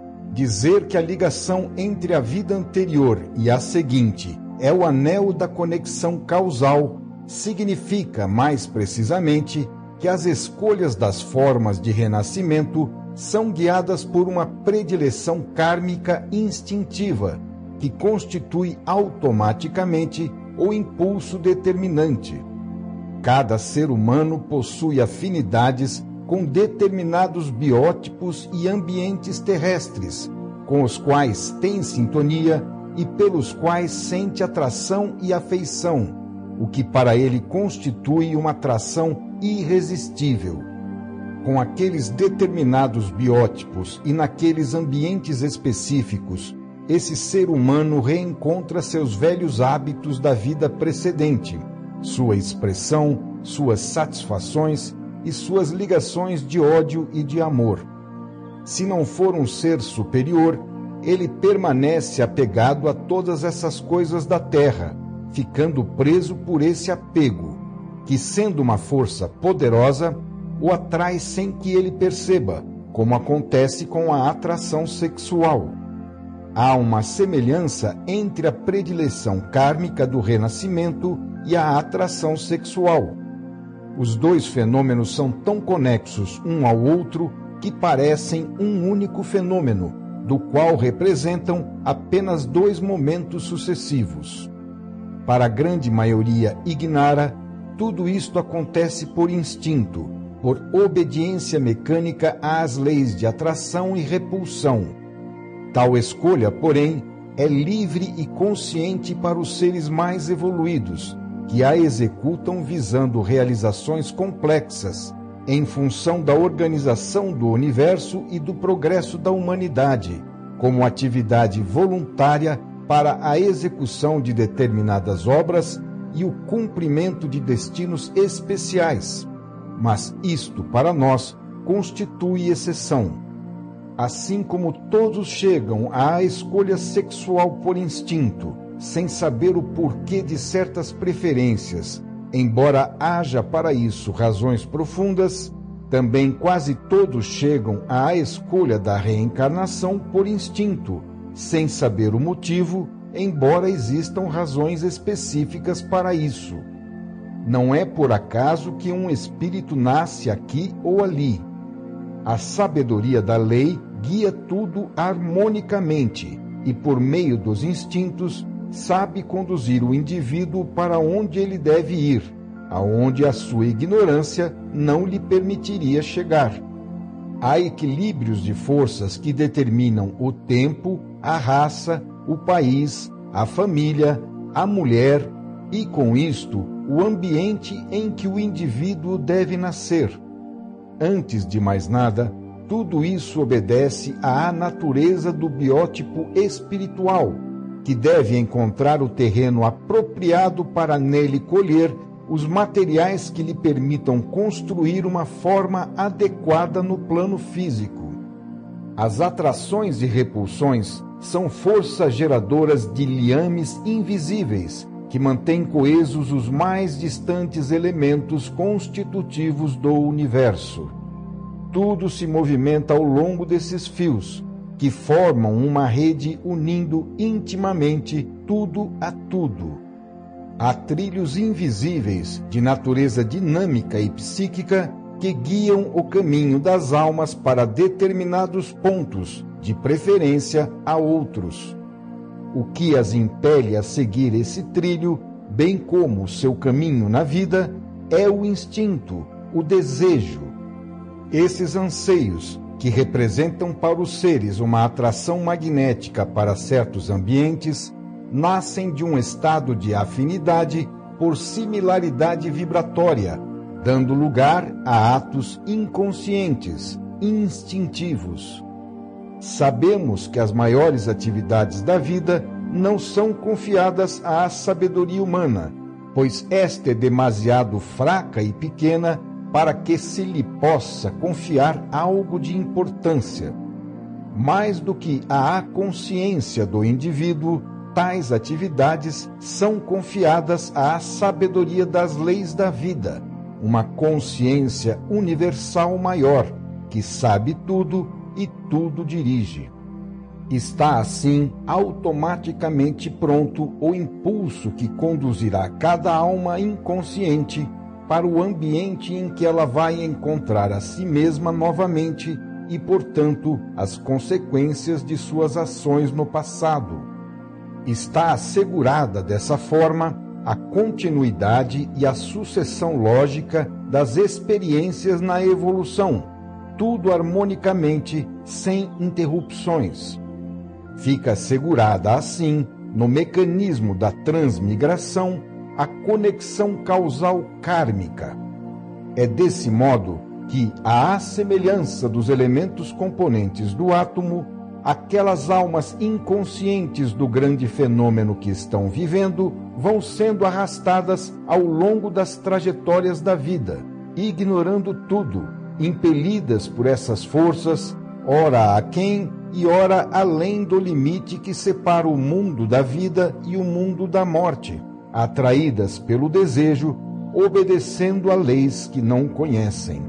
Dizer que a ligação entre a vida anterior e a seguinte é o anel da conexão causal significa, mais precisamente, que as escolhas das formas de renascimento são guiadas por uma predileção kármica instintiva, que constitui automaticamente o impulso determinante. Cada ser humano possui afinidades com determinados biótipos e ambientes terrestres, com os quais tem sintonia e pelos quais sente atração e afeição, o que para ele constitui uma atração irresistível. Com aqueles determinados biótipos e naqueles ambientes específicos, esse ser humano reencontra seus velhos hábitos da vida precedente, sua expressão, suas satisfações e suas ligações de ódio e de amor. Se não for um ser superior, ele permanece apegado a todas essas coisas da terra, ficando preso por esse apego, que, sendo uma força poderosa, o atrai sem que ele perceba, como acontece com a atração sexual. Há uma semelhança entre a predileção kármica do renascimento e a atração sexual. Os dois fenômenos são tão conexos um ao outro que parecem um único fenômeno, do qual representam apenas dois momentos sucessivos. Para a grande maioria ignara, tudo isto acontece por instinto, por obediência mecânica às leis de atração e repulsão. Tal escolha, porém, é livre e consciente para os seres mais evoluídos, que a executam visando realizações complexas, em função da organização do universo e do progresso da humanidade, como atividade voluntária para a execução de determinadas obras e o cumprimento de destinos especiais. Mas isto, para nós, constitui exceção. Assim como todos chegam à escolha sexual por instinto, sem saber o porquê de certas preferências, embora haja para isso razões profundas, também quase todos chegam à escolha da reencarnação por instinto, sem saber o motivo, embora existam razões específicas para isso. Não é por acaso que um espírito nasce aqui ou ali. A sabedoria da lei guia tudo harmonicamente e, por meio dos instintos, sabe conduzir o indivíduo para onde ele deve ir, aonde a sua ignorância não lhe permitiria chegar. Há equilíbrios de forças que determinam o tempo, a raça, o país, a família, a mulher e, com isto, o ambiente em que o indivíduo deve nascer. Antes de mais nada, tudo isso obedece à natureza do biótipo espiritual, que deve encontrar o terreno apropriado para nele colher os materiais que lhe permitam construir uma forma adequada no plano físico. As atrações e repulsões são forças geradoras de liames invisíveis que mantêm coesos os mais distantes elementos constitutivos do universo. Tudo se movimenta ao longo desses fios, que formam uma rede unindo intimamente tudo a tudo. Há trilhos invisíveis, de natureza dinâmica e psíquica, que guiam o caminho das almas para determinados pontos, de preferência a outros. O que as impele a seguir esse trilho, bem como o seu caminho na vida, é o instinto, o desejo. Esses anseios, que representam para os seres uma atração magnética para certos ambientes, nascem de um estado de afinidade por similaridade vibratória, dando lugar a atos inconscientes, instintivos. Sabemos que as maiores atividades da vida não são confiadas à sabedoria humana, pois esta é demasiado fraca e pequena para que se lhe possa confiar algo de importância. Mais do que à consciência do indivíduo, tais atividades são confiadas à sabedoria das leis da vida, uma consciência universal maior, que sabe tudo e tudo dirige. Está assim automaticamente pronto o impulso que conduzirá cada alma inconsciente para o ambiente em que ela vai encontrar a si mesma novamente e, portanto, as consequências de suas ações no passado. Está assegurada dessa forma a continuidade e a sucessão lógica das experiências na evolução, tudo harmonicamente, sem interrupções. Fica assegurada, assim, no mecanismo da transmigração, a conexão causal kármica. É desse modo que, à semelhança dos elementos componentes do átomo, aquelas almas inconscientes do grande fenômeno que estão vivendo vão sendo arrastadas ao longo das trajetórias da vida, ignorando tudo, impelidas por essas forças, ora aquém e ora além do limite que separa o mundo da vida e o mundo da morte, atraídas pelo desejo, obedecendo a leis que não conhecem.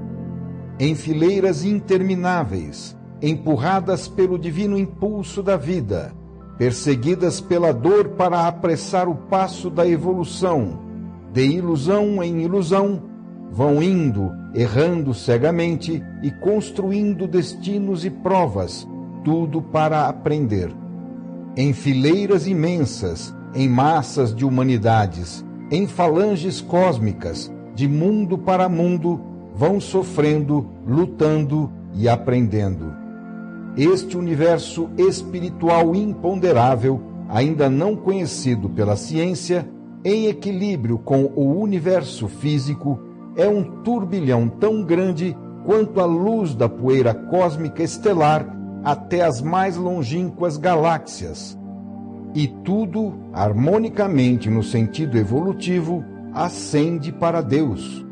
Em fileiras intermináveis, empurradas pelo divino impulso da vida, perseguidas pela dor para apressar o passo da evolução, de ilusão em ilusão, vão indo, errando cegamente e construindo destinos e provas, tudo para aprender. Em fileiras imensas, em massas de humanidades, em falanges cósmicas, de mundo para mundo, vão sofrendo, lutando e aprendendo. Este universo espiritual imponderável, ainda não conhecido pela ciência, em equilíbrio com o universo físico, é um turbilhão tão grande quanto a luz da poeira cósmica estelar até as mais longínquas galáxias. E tudo, harmonicamente no sentido evolutivo, ascende para Deus.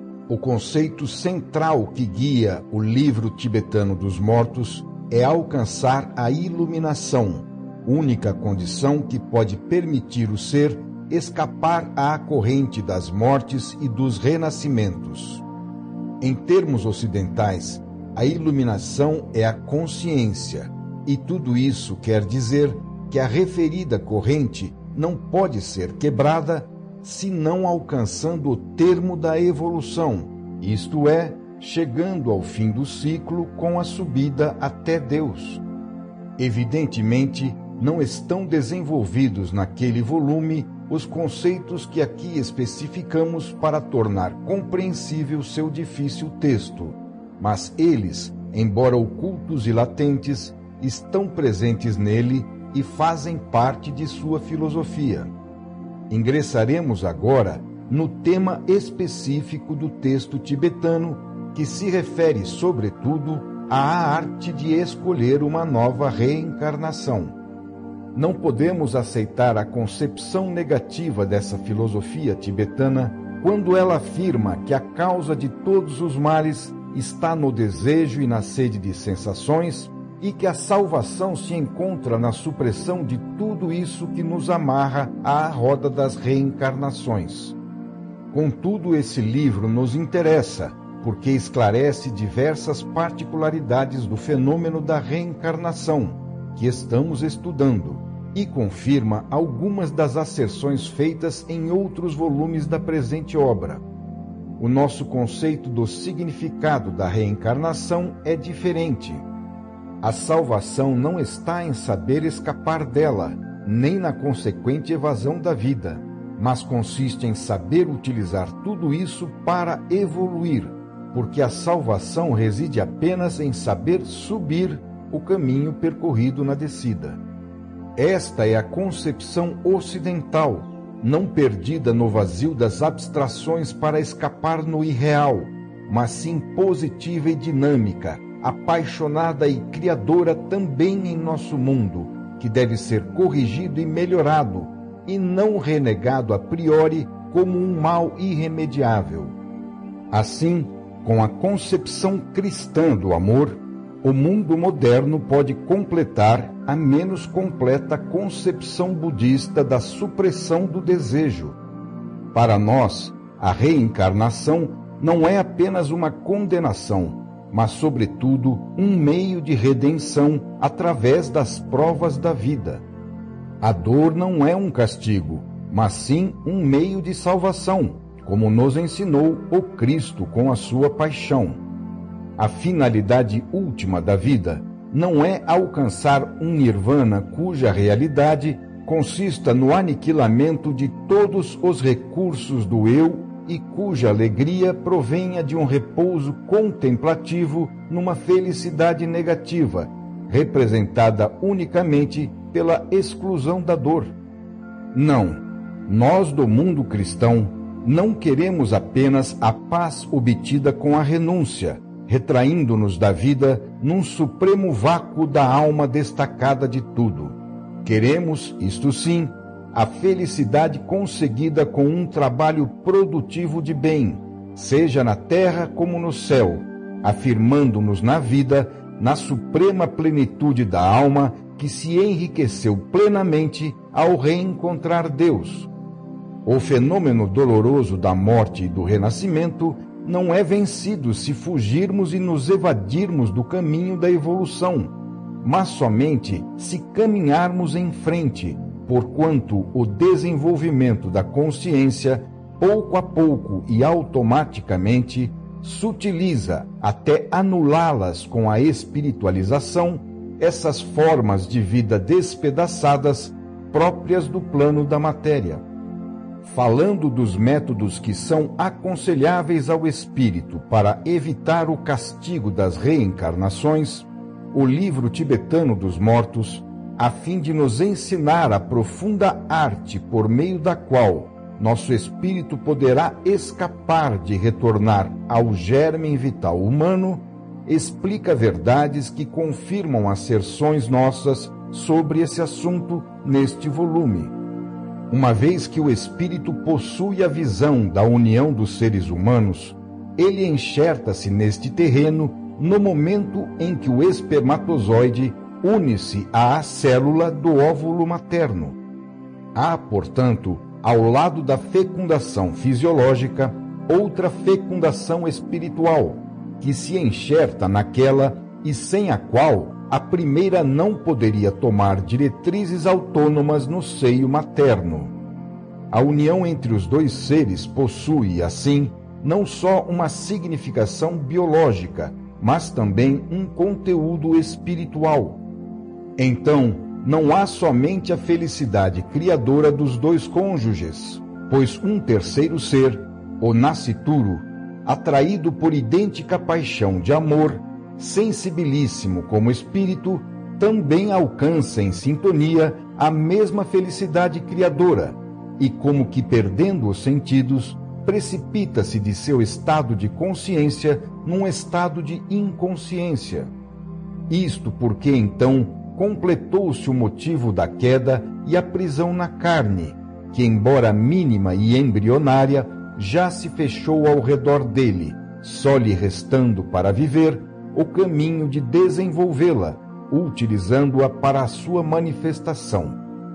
O conceito central que guia o livro tibetano dos mortos é alcançar a iluminação, única condição que pode permitir o ser escapar à corrente das mortes e dos renascimentos. Em termos ocidentais, a iluminação é a consciência, e tudo isso quer dizer que a referida corrente não pode ser quebrada senão alcançando o termo da evolução, isto é, chegando ao fim do ciclo com a subida até Deus. Evidentemente, não estão desenvolvidos naquele volume os conceitos que aqui especificamos para tornar compreensível seu difícil texto, mas eles, embora ocultos e latentes, estão presentes nele e fazem parte de sua filosofia. Ingressaremos agora no tema específico do texto tibetano, que se refere, sobretudo, à arte de escolher uma nova reencarnação. Não podemos aceitar a concepção negativa dessa filosofia tibetana quando ela afirma que a causa de todos os males está no desejo e na sede de sensações e que a salvação se encontra na supressão de tudo isso que nos amarra à roda das reencarnações. Contudo, esse livro nos interessa porque esclarece diversas particularidades do fenômeno da reencarnação que estamos estudando e confirma algumas das asserções feitas em outros volumes da presente obra. O nosso conceito do significado da reencarnação é diferente. A salvação não está em saber escapar dela, nem na consequente evasão da vida, mas consiste em saber utilizar tudo isso para evoluir, porque a salvação reside apenas em saber subir o caminho percorrido na descida. Esta é a concepção ocidental, não perdida no vazio das abstrações para escapar no irreal, mas sim positiva e dinâmica, apaixonada e criadora também em nosso mundo, que deve ser corrigido e melhorado, e não renegado a priori como um mal irremediável. Assim, com a concepção cristã do amor, o mundo moderno pode completar a menos completa concepção budista da supressão do desejo. Para nós, a reencarnação não é apenas uma condenação, mas, sobretudo, um meio de redenção através das provas da vida. A dor não é um castigo, mas sim um meio de salvação, como nos ensinou o Cristo com a sua paixão. A finalidade última da vida não é alcançar um nirvana cuja realidade consista no aniquilamento de todos os recursos do eu e cuja alegria provenha de um repouso contemplativo numa felicidade negativa, representada unicamente pela exclusão da dor. Não, nós do mundo cristão não queremos apenas a paz obtida com a renúncia, retraindo-nos da vida num supremo vácuo da alma destacada de tudo. Queremos, isto sim, a felicidade conseguida com um trabalho produtivo de bem, seja na terra como no céu, afirmando-nos na vida, na suprema plenitude da alma que se enriqueceu plenamente ao reencontrar Deus. O fenômeno doloroso da morte e do renascimento não é vencido se fugirmos e nos evadirmos do caminho da evolução, mas somente se caminharmos em frente, porquanto o desenvolvimento da consciência, pouco a pouco e automaticamente, sutiliza até anulá-las com a espiritualização, essas formas de vida despedaçadas próprias do plano da matéria. Falando dos métodos que são aconselháveis ao espírito para evitar o castigo das reencarnações, o livro tibetano dos mortos, a fim de nos ensinar a profunda arte por meio da qual nosso espírito poderá escapar de retornar ao germe vital humano, explica verdades que confirmam asserções nossas sobre esse assunto neste volume. Uma vez que o espírito possui a visão da união dos seres humanos, ele enxerta-se neste terreno no momento em que o espermatozoide une-se à célula do óvulo materno. Há, portanto, ao lado da fecundação fisiológica, outra fecundação espiritual, que se enxerta naquela e sem a qual a primeira não poderia tomar diretrizes autônomas no seio materno. A união entre os dois seres possui, assim, não só uma significação biológica, mas também um conteúdo espiritual. Então, não há somente a felicidade criadora dos dois cônjuges, pois um terceiro ser, o nascituro, atraído por idêntica paixão de amor, sensibilíssimo como espírito, também alcança em sintonia a mesma felicidade criadora, e como que perdendo os sentidos, precipita-se de seu estado de consciência num estado de inconsciência. Isto porque então completou-se o motivo da queda e a prisão na carne, que, embora mínima e embrionária, já se fechou ao redor dele, só lhe restando para viver o caminho de desenvolvê-la, utilizando-a para a sua manifestação.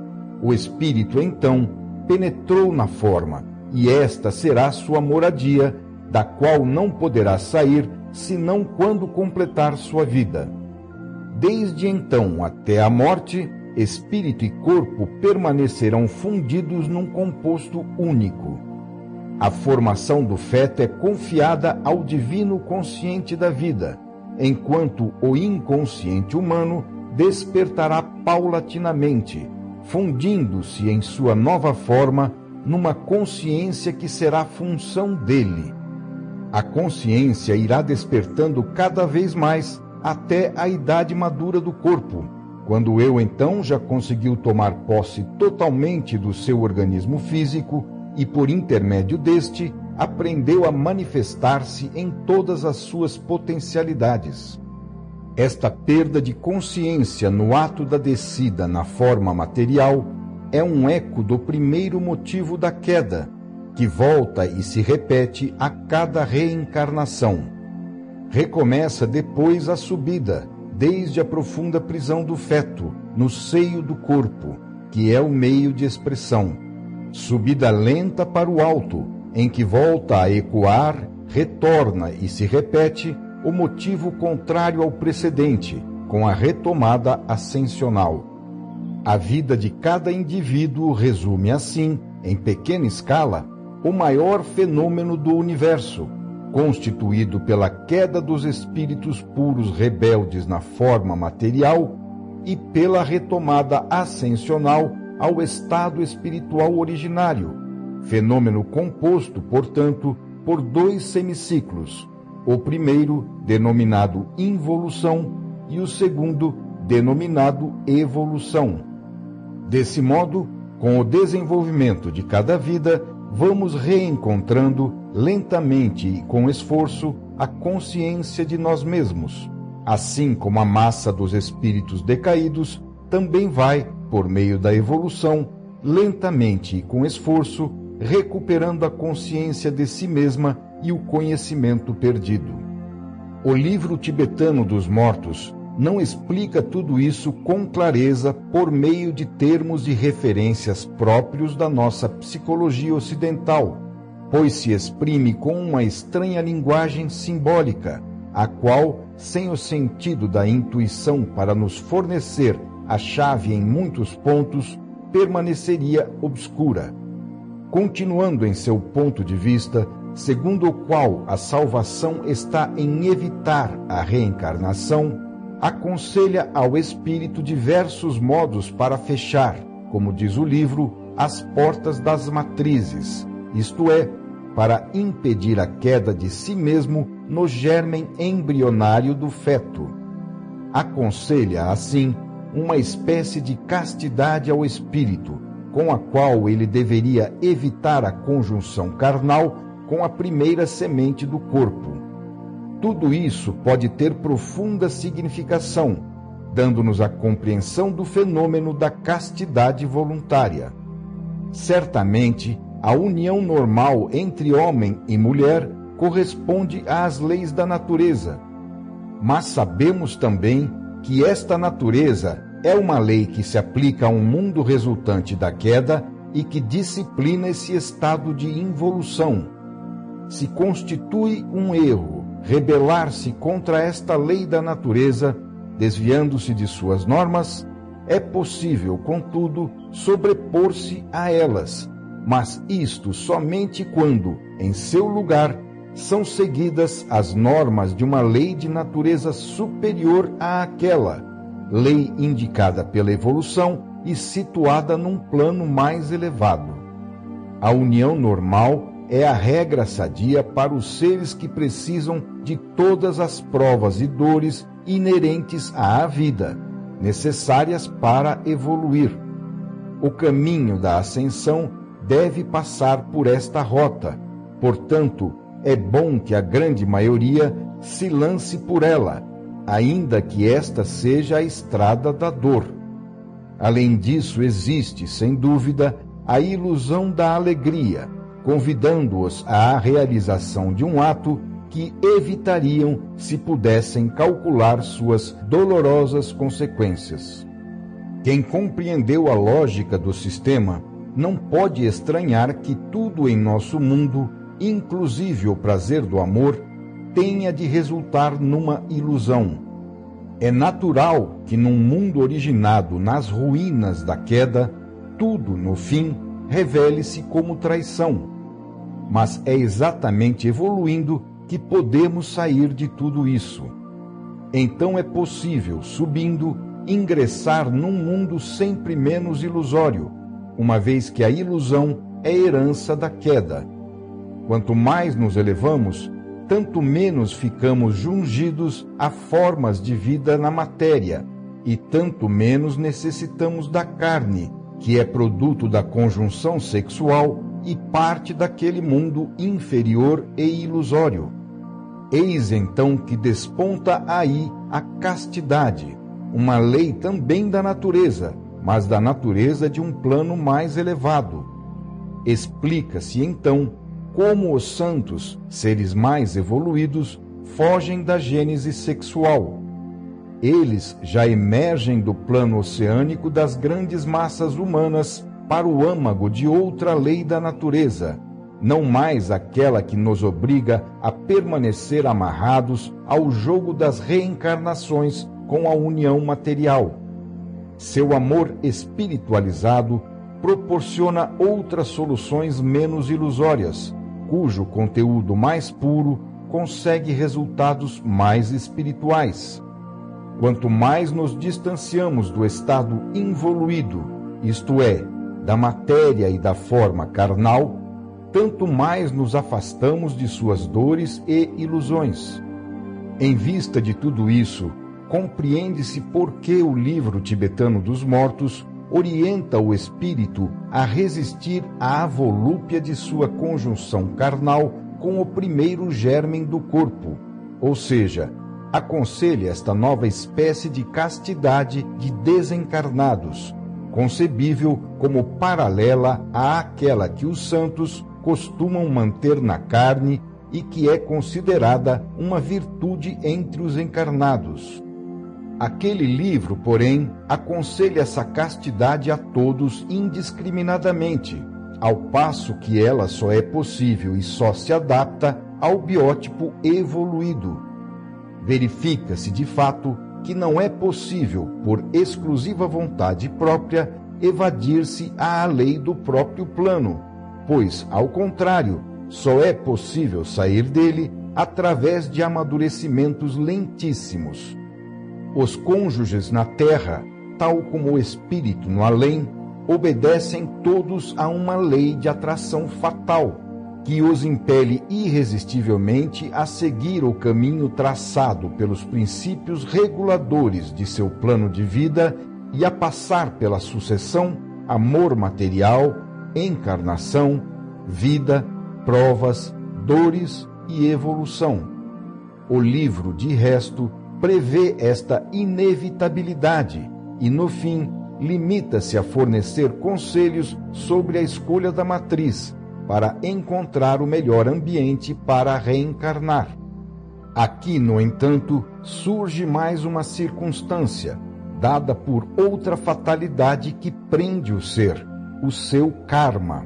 O espírito, então, penetrou na forma, e esta será sua moradia, da qual não poderá sair, senão quando completar sua vida. Desde então até a morte, espírito e corpo permanecerão fundidos num composto único. A formação do feto é confiada ao divino consciente da vida, enquanto o inconsciente humano despertará paulatinamente, fundindo-se em sua nova forma numa consciência que será função dele. A consciência irá despertando cada vez mais até a idade madura do corpo, quando o eu então já conseguiu tomar posse totalmente do seu organismo físico e, por intermédio deste, aprendeu a manifestar-se em todas as suas potencialidades. Esta perda de consciência no ato da descida na forma material é um eco do primeiro motivo da queda, que volta e se repete a cada reencarnação. Recomeça depois a subida, desde a profunda prisão do feto, no seio do corpo, que é o meio de expressão. Subida lenta para o alto, em que volta a ecoar, retorna e se repete o motivo contrário ao precedente, com a retomada ascensional. A vida de cada indivíduo resume assim, em pequena escala, o maior fenômeno do universo, constituído pela queda dos espíritos puros rebeldes na forma material e pela retomada ascensional ao estado espiritual originário, fenômeno composto, portanto, por dois semiciclos, o primeiro denominado involução e o segundo denominado evolução. Desse modo, com o desenvolvimento de cada vida, vamos reencontrando lentamente e com esforço a consciência de nós mesmos, assim como a massa dos espíritos decaídos também vai, por meio da evolução, lentamente e com esforço, recuperando a consciência de si mesma e o conhecimento perdido. O livro tibetano dos mortos não explica tudo isso com clareza por meio de termos e referências próprios da nossa psicologia ocidental, pois se exprime com uma estranha linguagem simbólica, a qual, sem o sentido da intuição para nos fornecer a chave em muitos pontos, permaneceria obscura. Continuando em seu ponto de vista, segundo o qual a salvação está em evitar a reencarnação, aconselha ao espírito diversos modos para fechar, como diz o livro, as portas das matrizes, isto é, para impedir a queda de si mesmo no germen embrionário do feto. Aconselha, assim, uma espécie de castidade ao espírito, com a qual ele deveria evitar a conjunção carnal com a primeira semente do corpo. Tudo isso pode ter profunda significação, dando-nos a compreensão do fenômeno da castidade voluntária. Certamente, a união normal entre homem e mulher corresponde às leis da natureza, mas sabemos também que esta natureza é uma lei que se aplica a um mundo resultante da queda e que disciplina esse estado de involução. Se constitui um erro rebelar-se contra esta lei da natureza, desviando-se de suas normas, é possível, contudo, sobrepor-se a elas, mas isto somente quando, em seu lugar, são seguidas as normas de uma lei de natureza superior àquela, lei indicada pela evolução e situada num plano mais elevado. A união normal é a regra sadia para os seres que precisam de todas as provas e dores inerentes à vida, necessárias para evoluir. O caminho da ascensão deve passar por esta rota, portanto, é bom que a grande maioria se lance por ela, ainda que esta seja a estrada da dor. Além disso, existe, sem dúvida, a ilusão da alegria, convidando-os à realização de um ato que evitariam se pudessem calcular suas dolorosas consequências. Quem compreendeu a lógica do sistema não pode estranhar que tudo em nosso mundo, inclusive o prazer do amor, tenha de resultar numa ilusão. É natural que num mundo originado nas ruínas da queda, tudo, no fim, revele-se como traição. Mas é exatamente evoluindo que podemos sair de tudo isso. Então é possível, subindo, ingressar num mundo sempre menos ilusório, uma vez que a ilusão é herança da queda. Quanto mais nos elevamos, tanto menos ficamos jungidos a formas de vida na matéria, e tanto menos necessitamos da carne, que é produto da conjunção sexual e parte daquele mundo inferior e ilusório. Eis então que desponta aí a castidade, uma lei também da natureza, mas da natureza de um plano mais elevado. Explica-se então como os santos, seres mais evoluídos, fogem da gênese sexual. Eles já emergem do plano oceânico das grandes massas humanas para o âmago de outra lei da natureza, não mais aquela que nos obriga a permanecer amarrados ao jogo das reencarnações com a união material. Seu amor espiritualizado proporciona outras soluções menos ilusórias, cujo conteúdo mais puro consegue resultados mais espirituais. Quanto mais nos distanciamos do estado involuído, isto é, da matéria e da forma carnal, tanto mais nos afastamos de suas dores e ilusões. Em vista de tudo isso, compreende-se por que o livro tibetano dos mortos orienta o espírito a resistir à volúpia de sua conjunção carnal com o primeiro germen do corpo, ou seja, aconselha esta nova espécie de castidade de desencarnados, concebível como paralela àquela que os santos costumam manter na carne e que é considerada uma virtude entre os encarnados. Aquele livro, porém, aconselha essa castidade a todos indiscriminadamente, ao passo que ela só é possível e só se adapta ao biótipo evoluído. Verifica-se, de fato, que não é possível, por exclusiva vontade própria, evadir-se à lei do próprio plano, pois, ao contrário, só é possível sair dele através de amadurecimentos lentíssimos. Os cônjuges na terra, tal como o espírito no além, obedecem todos a uma lei de atração fatal, que os impele irresistivelmente a seguir o caminho traçado pelos princípios reguladores de seu plano de vida e a passar pela sucessão, amor material, encarnação, vida, provas, dores e evolução. O livro, de resto, prevê esta inevitabilidade e, no fim, limita-se a fornecer conselhos sobre a escolha da matriz para encontrar o melhor ambiente para reencarnar. Aqui, no entanto, surge mais uma circunstância, dada por outra fatalidade que prende o ser, o seu karma.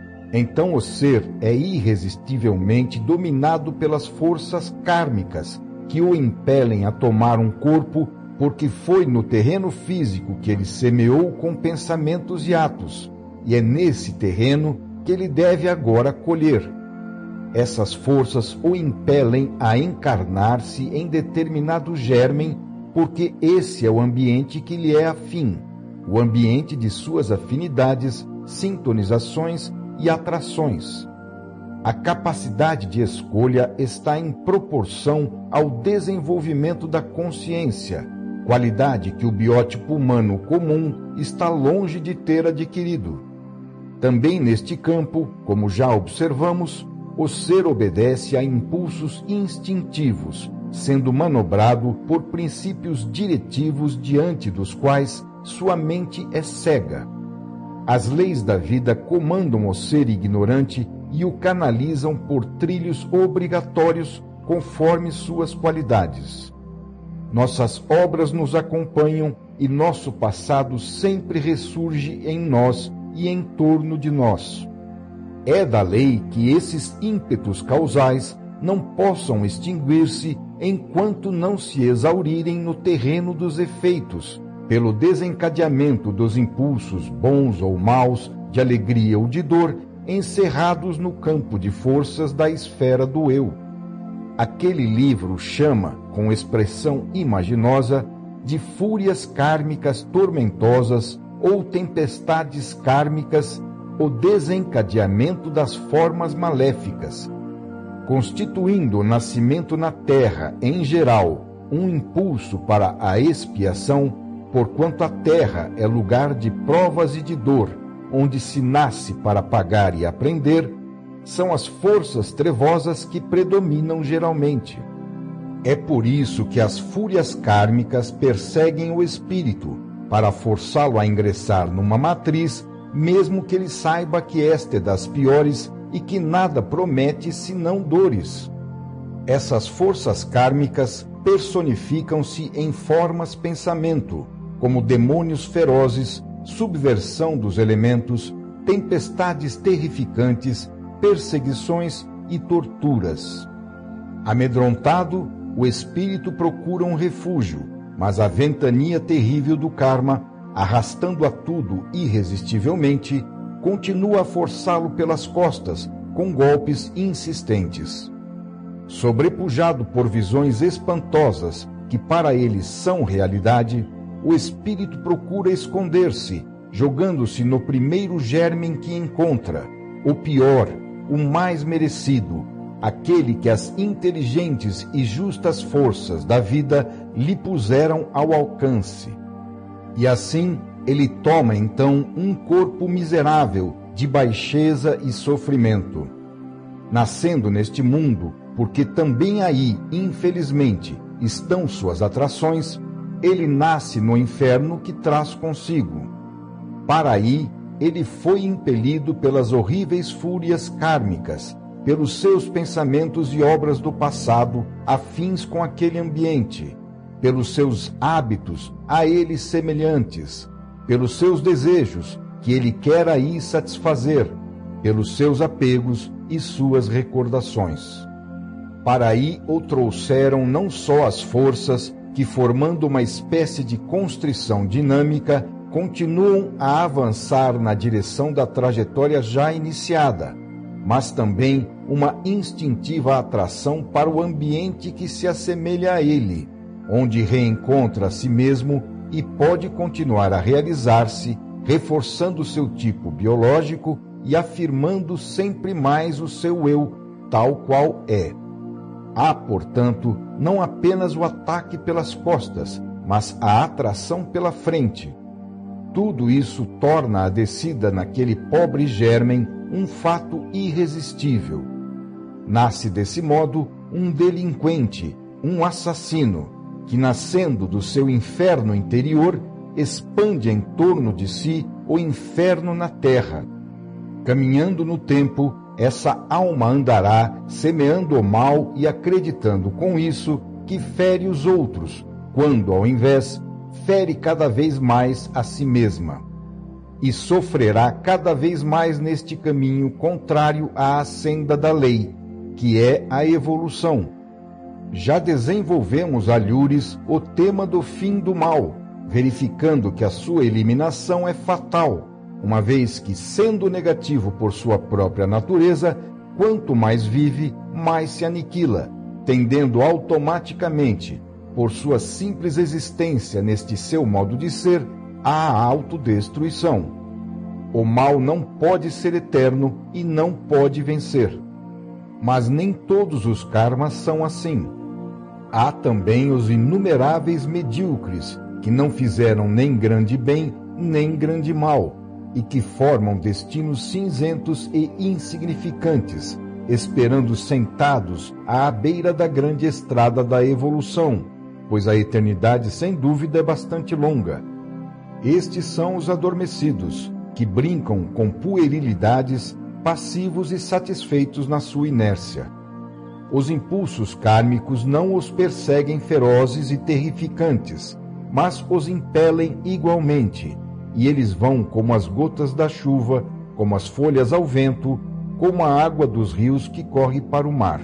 Então o ser é irresistivelmente dominado pelas forças kármicas, que o impelem a tomar um corpo, porque foi no terreno físico que ele semeou com pensamentos e atos, e é nesse terreno que ele deve agora colher. Essas forças o impelem a encarnar-se em determinado germen, porque esse é o ambiente que lhe é afim, o ambiente de suas afinidades, sintonizações e atrações. A capacidade de escolha está em proporção ao desenvolvimento da consciência, qualidade que o biótipo humano comum está longe de ter adquirido. Também neste campo, como já observamos, o ser obedece a impulsos instintivos, sendo manobrado por princípios diretivos diante dos quais sua mente é cega. As leis da vida comandam o ser ignorante e o canalizam por trilhos obrigatórios conforme suas qualidades. Nossas obras nos acompanham e nosso passado sempre ressurge em nós e em torno de nós. É da lei que esses ímpetos causais não possam extinguir-se enquanto não se exaurirem no terreno dos efeitos, pelo desencadeamento dos impulsos bons ou maus, de alegria ou de dor, encerrados no campo de forças da esfera do eu. Aquele livro chama, com expressão imaginosa, de fúrias kármicas tormentosas ou tempestades kármicas, o desencadeamento das formas maléficas. constituindo o nascimento na terra, em geral, um impulso para a expiação, porquanto a terra é lugar de provas e de dor, onde se nasce para pagar e aprender, são as forças trevosas que predominam geralmente. É por isso que as fúrias kármicas perseguem o espírito, para forçá-lo a ingressar numa matriz, mesmo que ele saiba que esta é das piores e que nada promete senão dores. Essas forças kármicas personificam-se em formas pensamento, como demônios ferozes, subversão dos elementos, tempestades terrificantes, perseguições e torturas. Amedrontado, o espírito procura um refúgio, mas a ventania terrível do karma, arrastando a tudo irresistivelmente, continua a forçá-lo pelas costas com golpes insistentes. Sobrepujado por visões espantosas que para ele são realidade, o espírito procura esconder-se, jogando-se no primeiro germen que encontra, o pior, o mais merecido, aquele que as inteligentes e justas forças da vida lhe puseram ao alcance. E assim ele toma então um corpo miserável de baixeza e sofrimento. Nascendo neste mundo, porque também aí, infelizmente, estão suas atrações, ele nasce no inferno que traz consigo. Para aí, ele foi impelido pelas horríveis fúrias kármicas, pelos seus pensamentos e obras do passado afins com aquele ambiente, pelos seus hábitos a ele semelhantes, pelos seus desejos que ele quer aí satisfazer, pelos seus apegos e suas recordações. Para aí o trouxeram não só as forças que, formando uma espécie de constrição dinâmica, continuam a avançar na direção da trajetória já iniciada, mas também uma instintiva atração para o ambiente que se assemelha a ele, onde reencontra a si mesmo e pode continuar a realizar-se, reforçando seu tipo biológico e afirmando sempre mais o seu eu, tal qual é. Há, portanto, não apenas o ataque pelas costas, mas a atração pela frente. Tudo isso torna a descida naquele pobre germen um fato irresistível. Nasce desse modo um delinquente, um assassino, que, nascendo do seu inferno interior, expande em torno de si o inferno na terra. Caminhando no tempo, essa alma andará semeando o mal e acreditando com isso que fere os outros, quando, ao invés, fere cada vez mais a si mesma. E sofrerá cada vez mais neste caminho contrário à senda da lei, que é a evolução. Já desenvolvemos, alhures, o tema do fim do mal, verificando que a sua eliminação é fatal, uma vez que, sendo negativo por sua própria natureza, quanto mais vive, mais se aniquila, tendendo automaticamente, por sua simples existência neste seu modo de ser, à autodestruição. O mal não pode ser eterno e não pode vencer. Mas nem todos os karmas são assim. Há também os inumeráveis medíocres, que não fizeram nem grande bem, nem grande mal, e que formam destinos cinzentos e insignificantes, esperando sentados à beira da grande estrada da evolução, pois a eternidade, sem dúvida, é bastante longa. Estes são os adormecidos, que brincam com puerilidades, passivos e satisfeitos na sua inércia. Os impulsos kármicos não os perseguem ferozes e terrificantes, mas os impelem igualmente, e eles vão como as gotas da chuva, como as folhas ao vento, como a água dos rios que corre para o mar.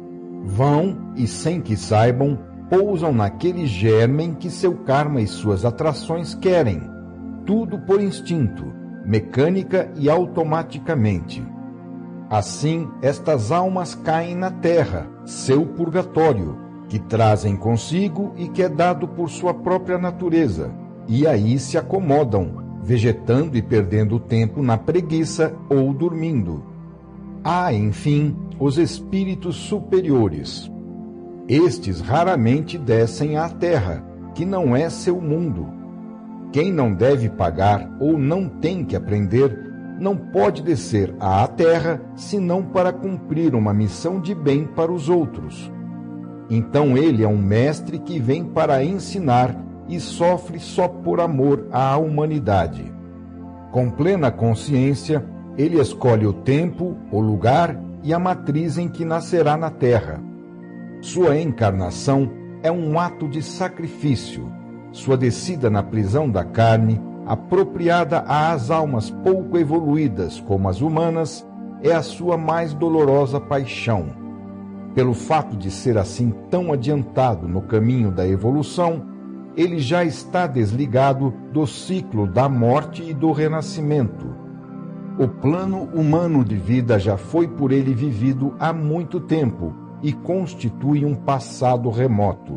Vão, e sem que saibam, pousam naquele germen que seu karma e suas atrações querem, tudo por instinto, mecânica e automaticamente. Assim, estas almas caem na terra, seu purgatório, que trazem consigo e que é dado por sua própria natureza, e aí se acomodam, vegetando e perdendo tempo na preguiça ou dormindo. Há, enfim, os espíritos superiores. Estes raramente descem à terra, que não é seu mundo. Quem não deve pagar ou não tem que aprender, não pode descer à terra senão para cumprir uma missão de bem para os outros. Então ele é um mestre que vem para ensinar e sofre só por amor à humanidade. Com plena consciência, ele escolhe o tempo, o lugar e a matriz em que nascerá na terra. Sua encarnação é um ato de sacrifício. Sua descida na prisão da carne, apropriada às almas pouco evoluídas como as humanas, é a sua mais dolorosa paixão. Pelo fato de ser assim tão adiantado no caminho da evolução, ele já está desligado do ciclo da morte e do renascimento. O plano humano de vida já foi por ele vivido há muito tempo e constitui um passado remoto.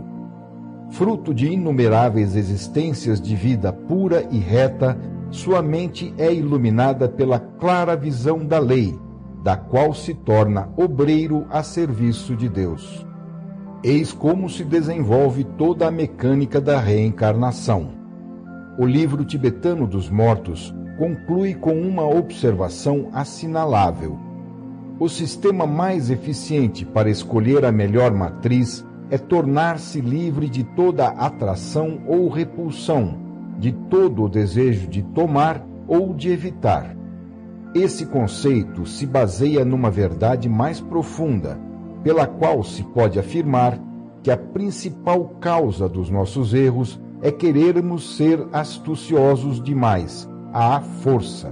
Fruto de inumeráveis existências de vida pura e reta, sua mente é iluminada pela clara visão da lei, da qual se torna obreiro a serviço de Deus. Eis como se desenvolve toda a mecânica da reencarnação. O livro tibetano dos mortos conclui com uma observação assinalável. O sistema mais eficiente para escolher a melhor matriz é tornar-se livre de toda atração ou repulsão, de todo o desejo de tomar ou de evitar. Esse conceito se baseia numa verdade mais profunda, pela qual se pode afirmar que a principal causa dos nossos erros é querermos ser astuciosos demais, à força.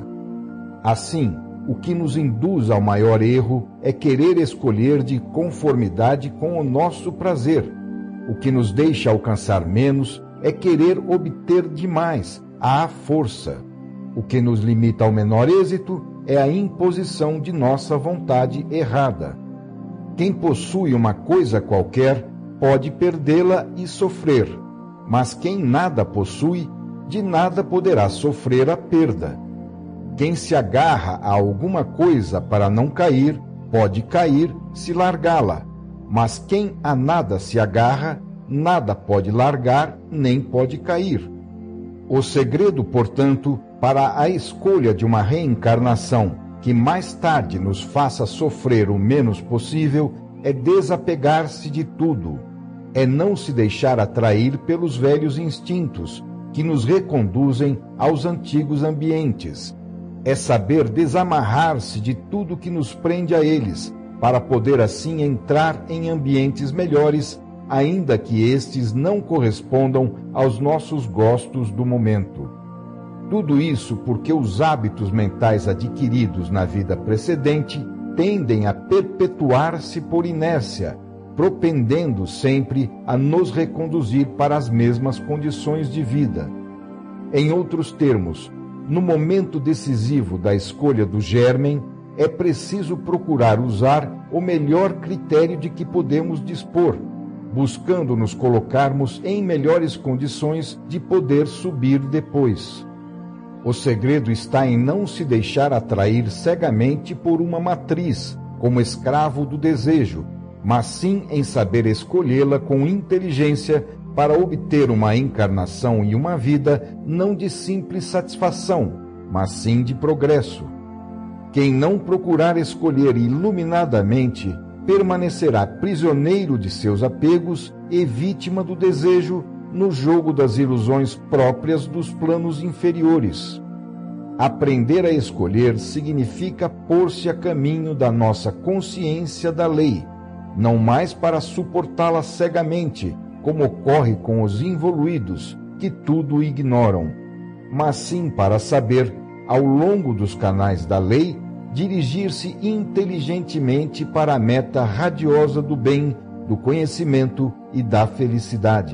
Assim, o que nos induz ao maior erro é querer escolher de conformidade com o nosso prazer. O que nos deixa alcançar menos é querer obter demais, à força. O que nos limita ao menor êxito é a imposição de nossa vontade errada. Quem possui uma coisa qualquer pode perdê-la e sofrer, mas quem nada possui, de nada poderá sofrer a perda. Quem se agarra a alguma coisa para não cair, pode cair se largá-la, mas quem a nada se agarra, nada pode largar nem pode cair. O segredo, portanto, para a escolha de uma reencarnação que mais tarde nos faça sofrer o menos possível é desapegar-se de tudo, é não se deixar atrair pelos velhos instintos que nos reconduzem aos antigos ambientes, é saber desamarrar-se de tudo que nos prende a eles, para poder assim entrar em ambientes melhores, ainda que estes não correspondam aos nossos gostos do momento. Tudo isso porque os hábitos mentais adquiridos na vida precedente tendem a perpetuar-se por inércia, propendendo sempre a nos reconduzir para as mesmas condições de vida. Em outros termos, no momento decisivo da escolha do germen, é preciso procurar usar o melhor critério de que podemos dispor, buscando nos colocarmos em melhores condições de poder subir depois. O segredo está em não se deixar atrair cegamente por uma matriz, como escravo do desejo, mas sim em saber escolhê-la com inteligência para obter uma encarnação e uma vida não de simples satisfação, mas sim de progresso. Quem não procurar escolher iluminadamente, permanecerá prisioneiro de seus apegos e vítima do desejo no jogo das ilusões próprias dos planos inferiores. Aprender a escolher significa pôr-se a caminho da nossa consciência da lei, não mais para suportá-la cegamente, como ocorre com os involuídos, que tudo ignoram, mas sim para saber, ao longo dos canais da lei, dirigir-se inteligentemente para a meta radiosa do bem, do conhecimento e da felicidade.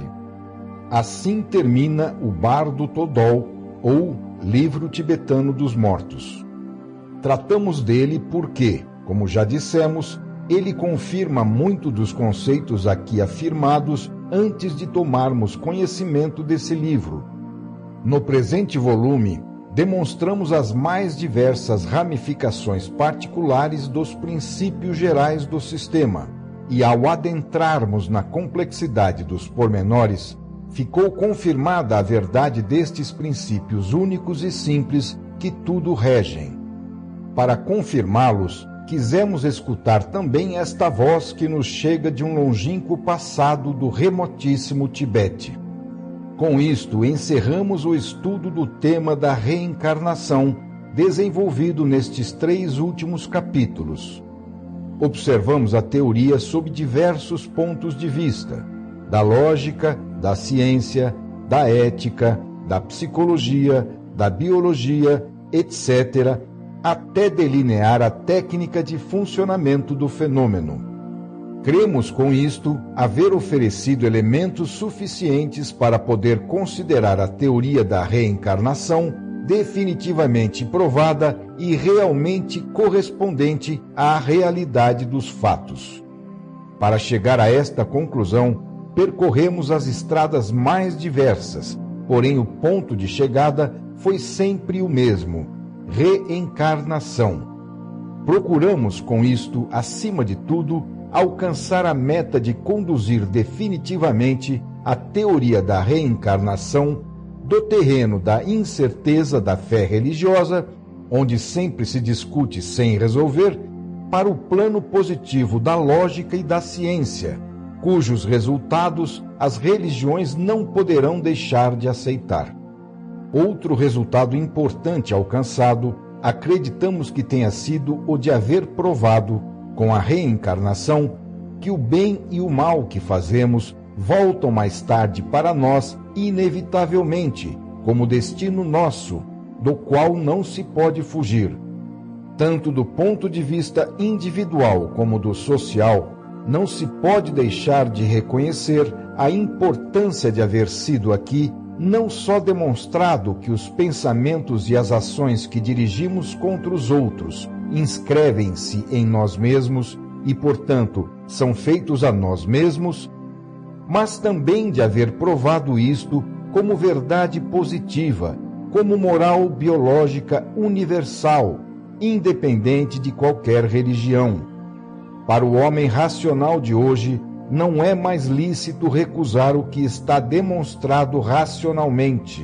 Assim termina o Bardo Todol, ou Livro Tibetano dos Mortos. Tratamos dele porque, como já dissemos, ele confirma muito dos conceitos aqui afirmados antes de tomarmos conhecimento desse livro. No presente volume, demonstramos as mais diversas ramificações particulares dos princípios gerais do sistema, e ao adentrarmos na complexidade dos pormenores, ficou confirmada a verdade destes princípios únicos e simples que tudo regem. Para confirmá-los, quisemos escutar também esta voz que nos chega de um longínquo passado do remotíssimo Tibete. Com isto, encerramos o estudo do tema da reencarnação, desenvolvido nestes 3 últimos capítulos. Observamos a teoria sob diversos pontos de vista, da lógica, da ciência, da ética, da psicologia, da biologia, etc., até delinear a técnica de funcionamento do fenômeno. Cremos, com isto, haver oferecido elementos suficientes para poder considerar a teoria da reencarnação definitivamente provada e realmente correspondente à realidade dos fatos. Para chegar a esta conclusão, percorremos as estradas mais diversas, porém o ponto de chegada foi sempre o mesmo: reencarnação. Procuramos, com isto, acima de tudo, alcançar a meta de conduzir definitivamente a teoria da reencarnação do terreno da incerteza da fé religiosa, onde sempre se discute sem resolver, para o plano positivo da lógica e da ciência, cujos resultados as religiões não poderão deixar de aceitar. Outro resultado importante alcançado, acreditamos que tenha sido o de haver provado, com a reencarnação, que o bem e o mal que fazemos voltam mais tarde para nós inevitavelmente, como destino nosso, do qual não se pode fugir. Tanto do ponto de vista individual como do social, não se pode deixar de reconhecer a importância de haver sido aqui não só demonstrado que os pensamentos e as ações que dirigimos contra os outros inscrevem-se em nós mesmos e, portanto, são feitos a nós mesmos, mas também de haver provado isto como verdade positiva, como moral biológica universal, independente de qualquer religião. Para o homem racional de hoje, não é mais lícito recusar o que está demonstrado racionalmente.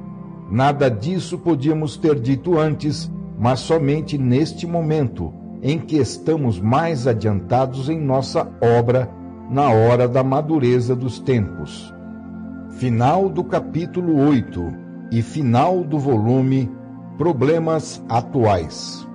Nada disso podíamos ter dito antes, mas somente neste momento, em que estamos mais adiantados em nossa obra, na hora da madureza dos tempos. Final do capítulo 8 e final do volume Problemas Atuais.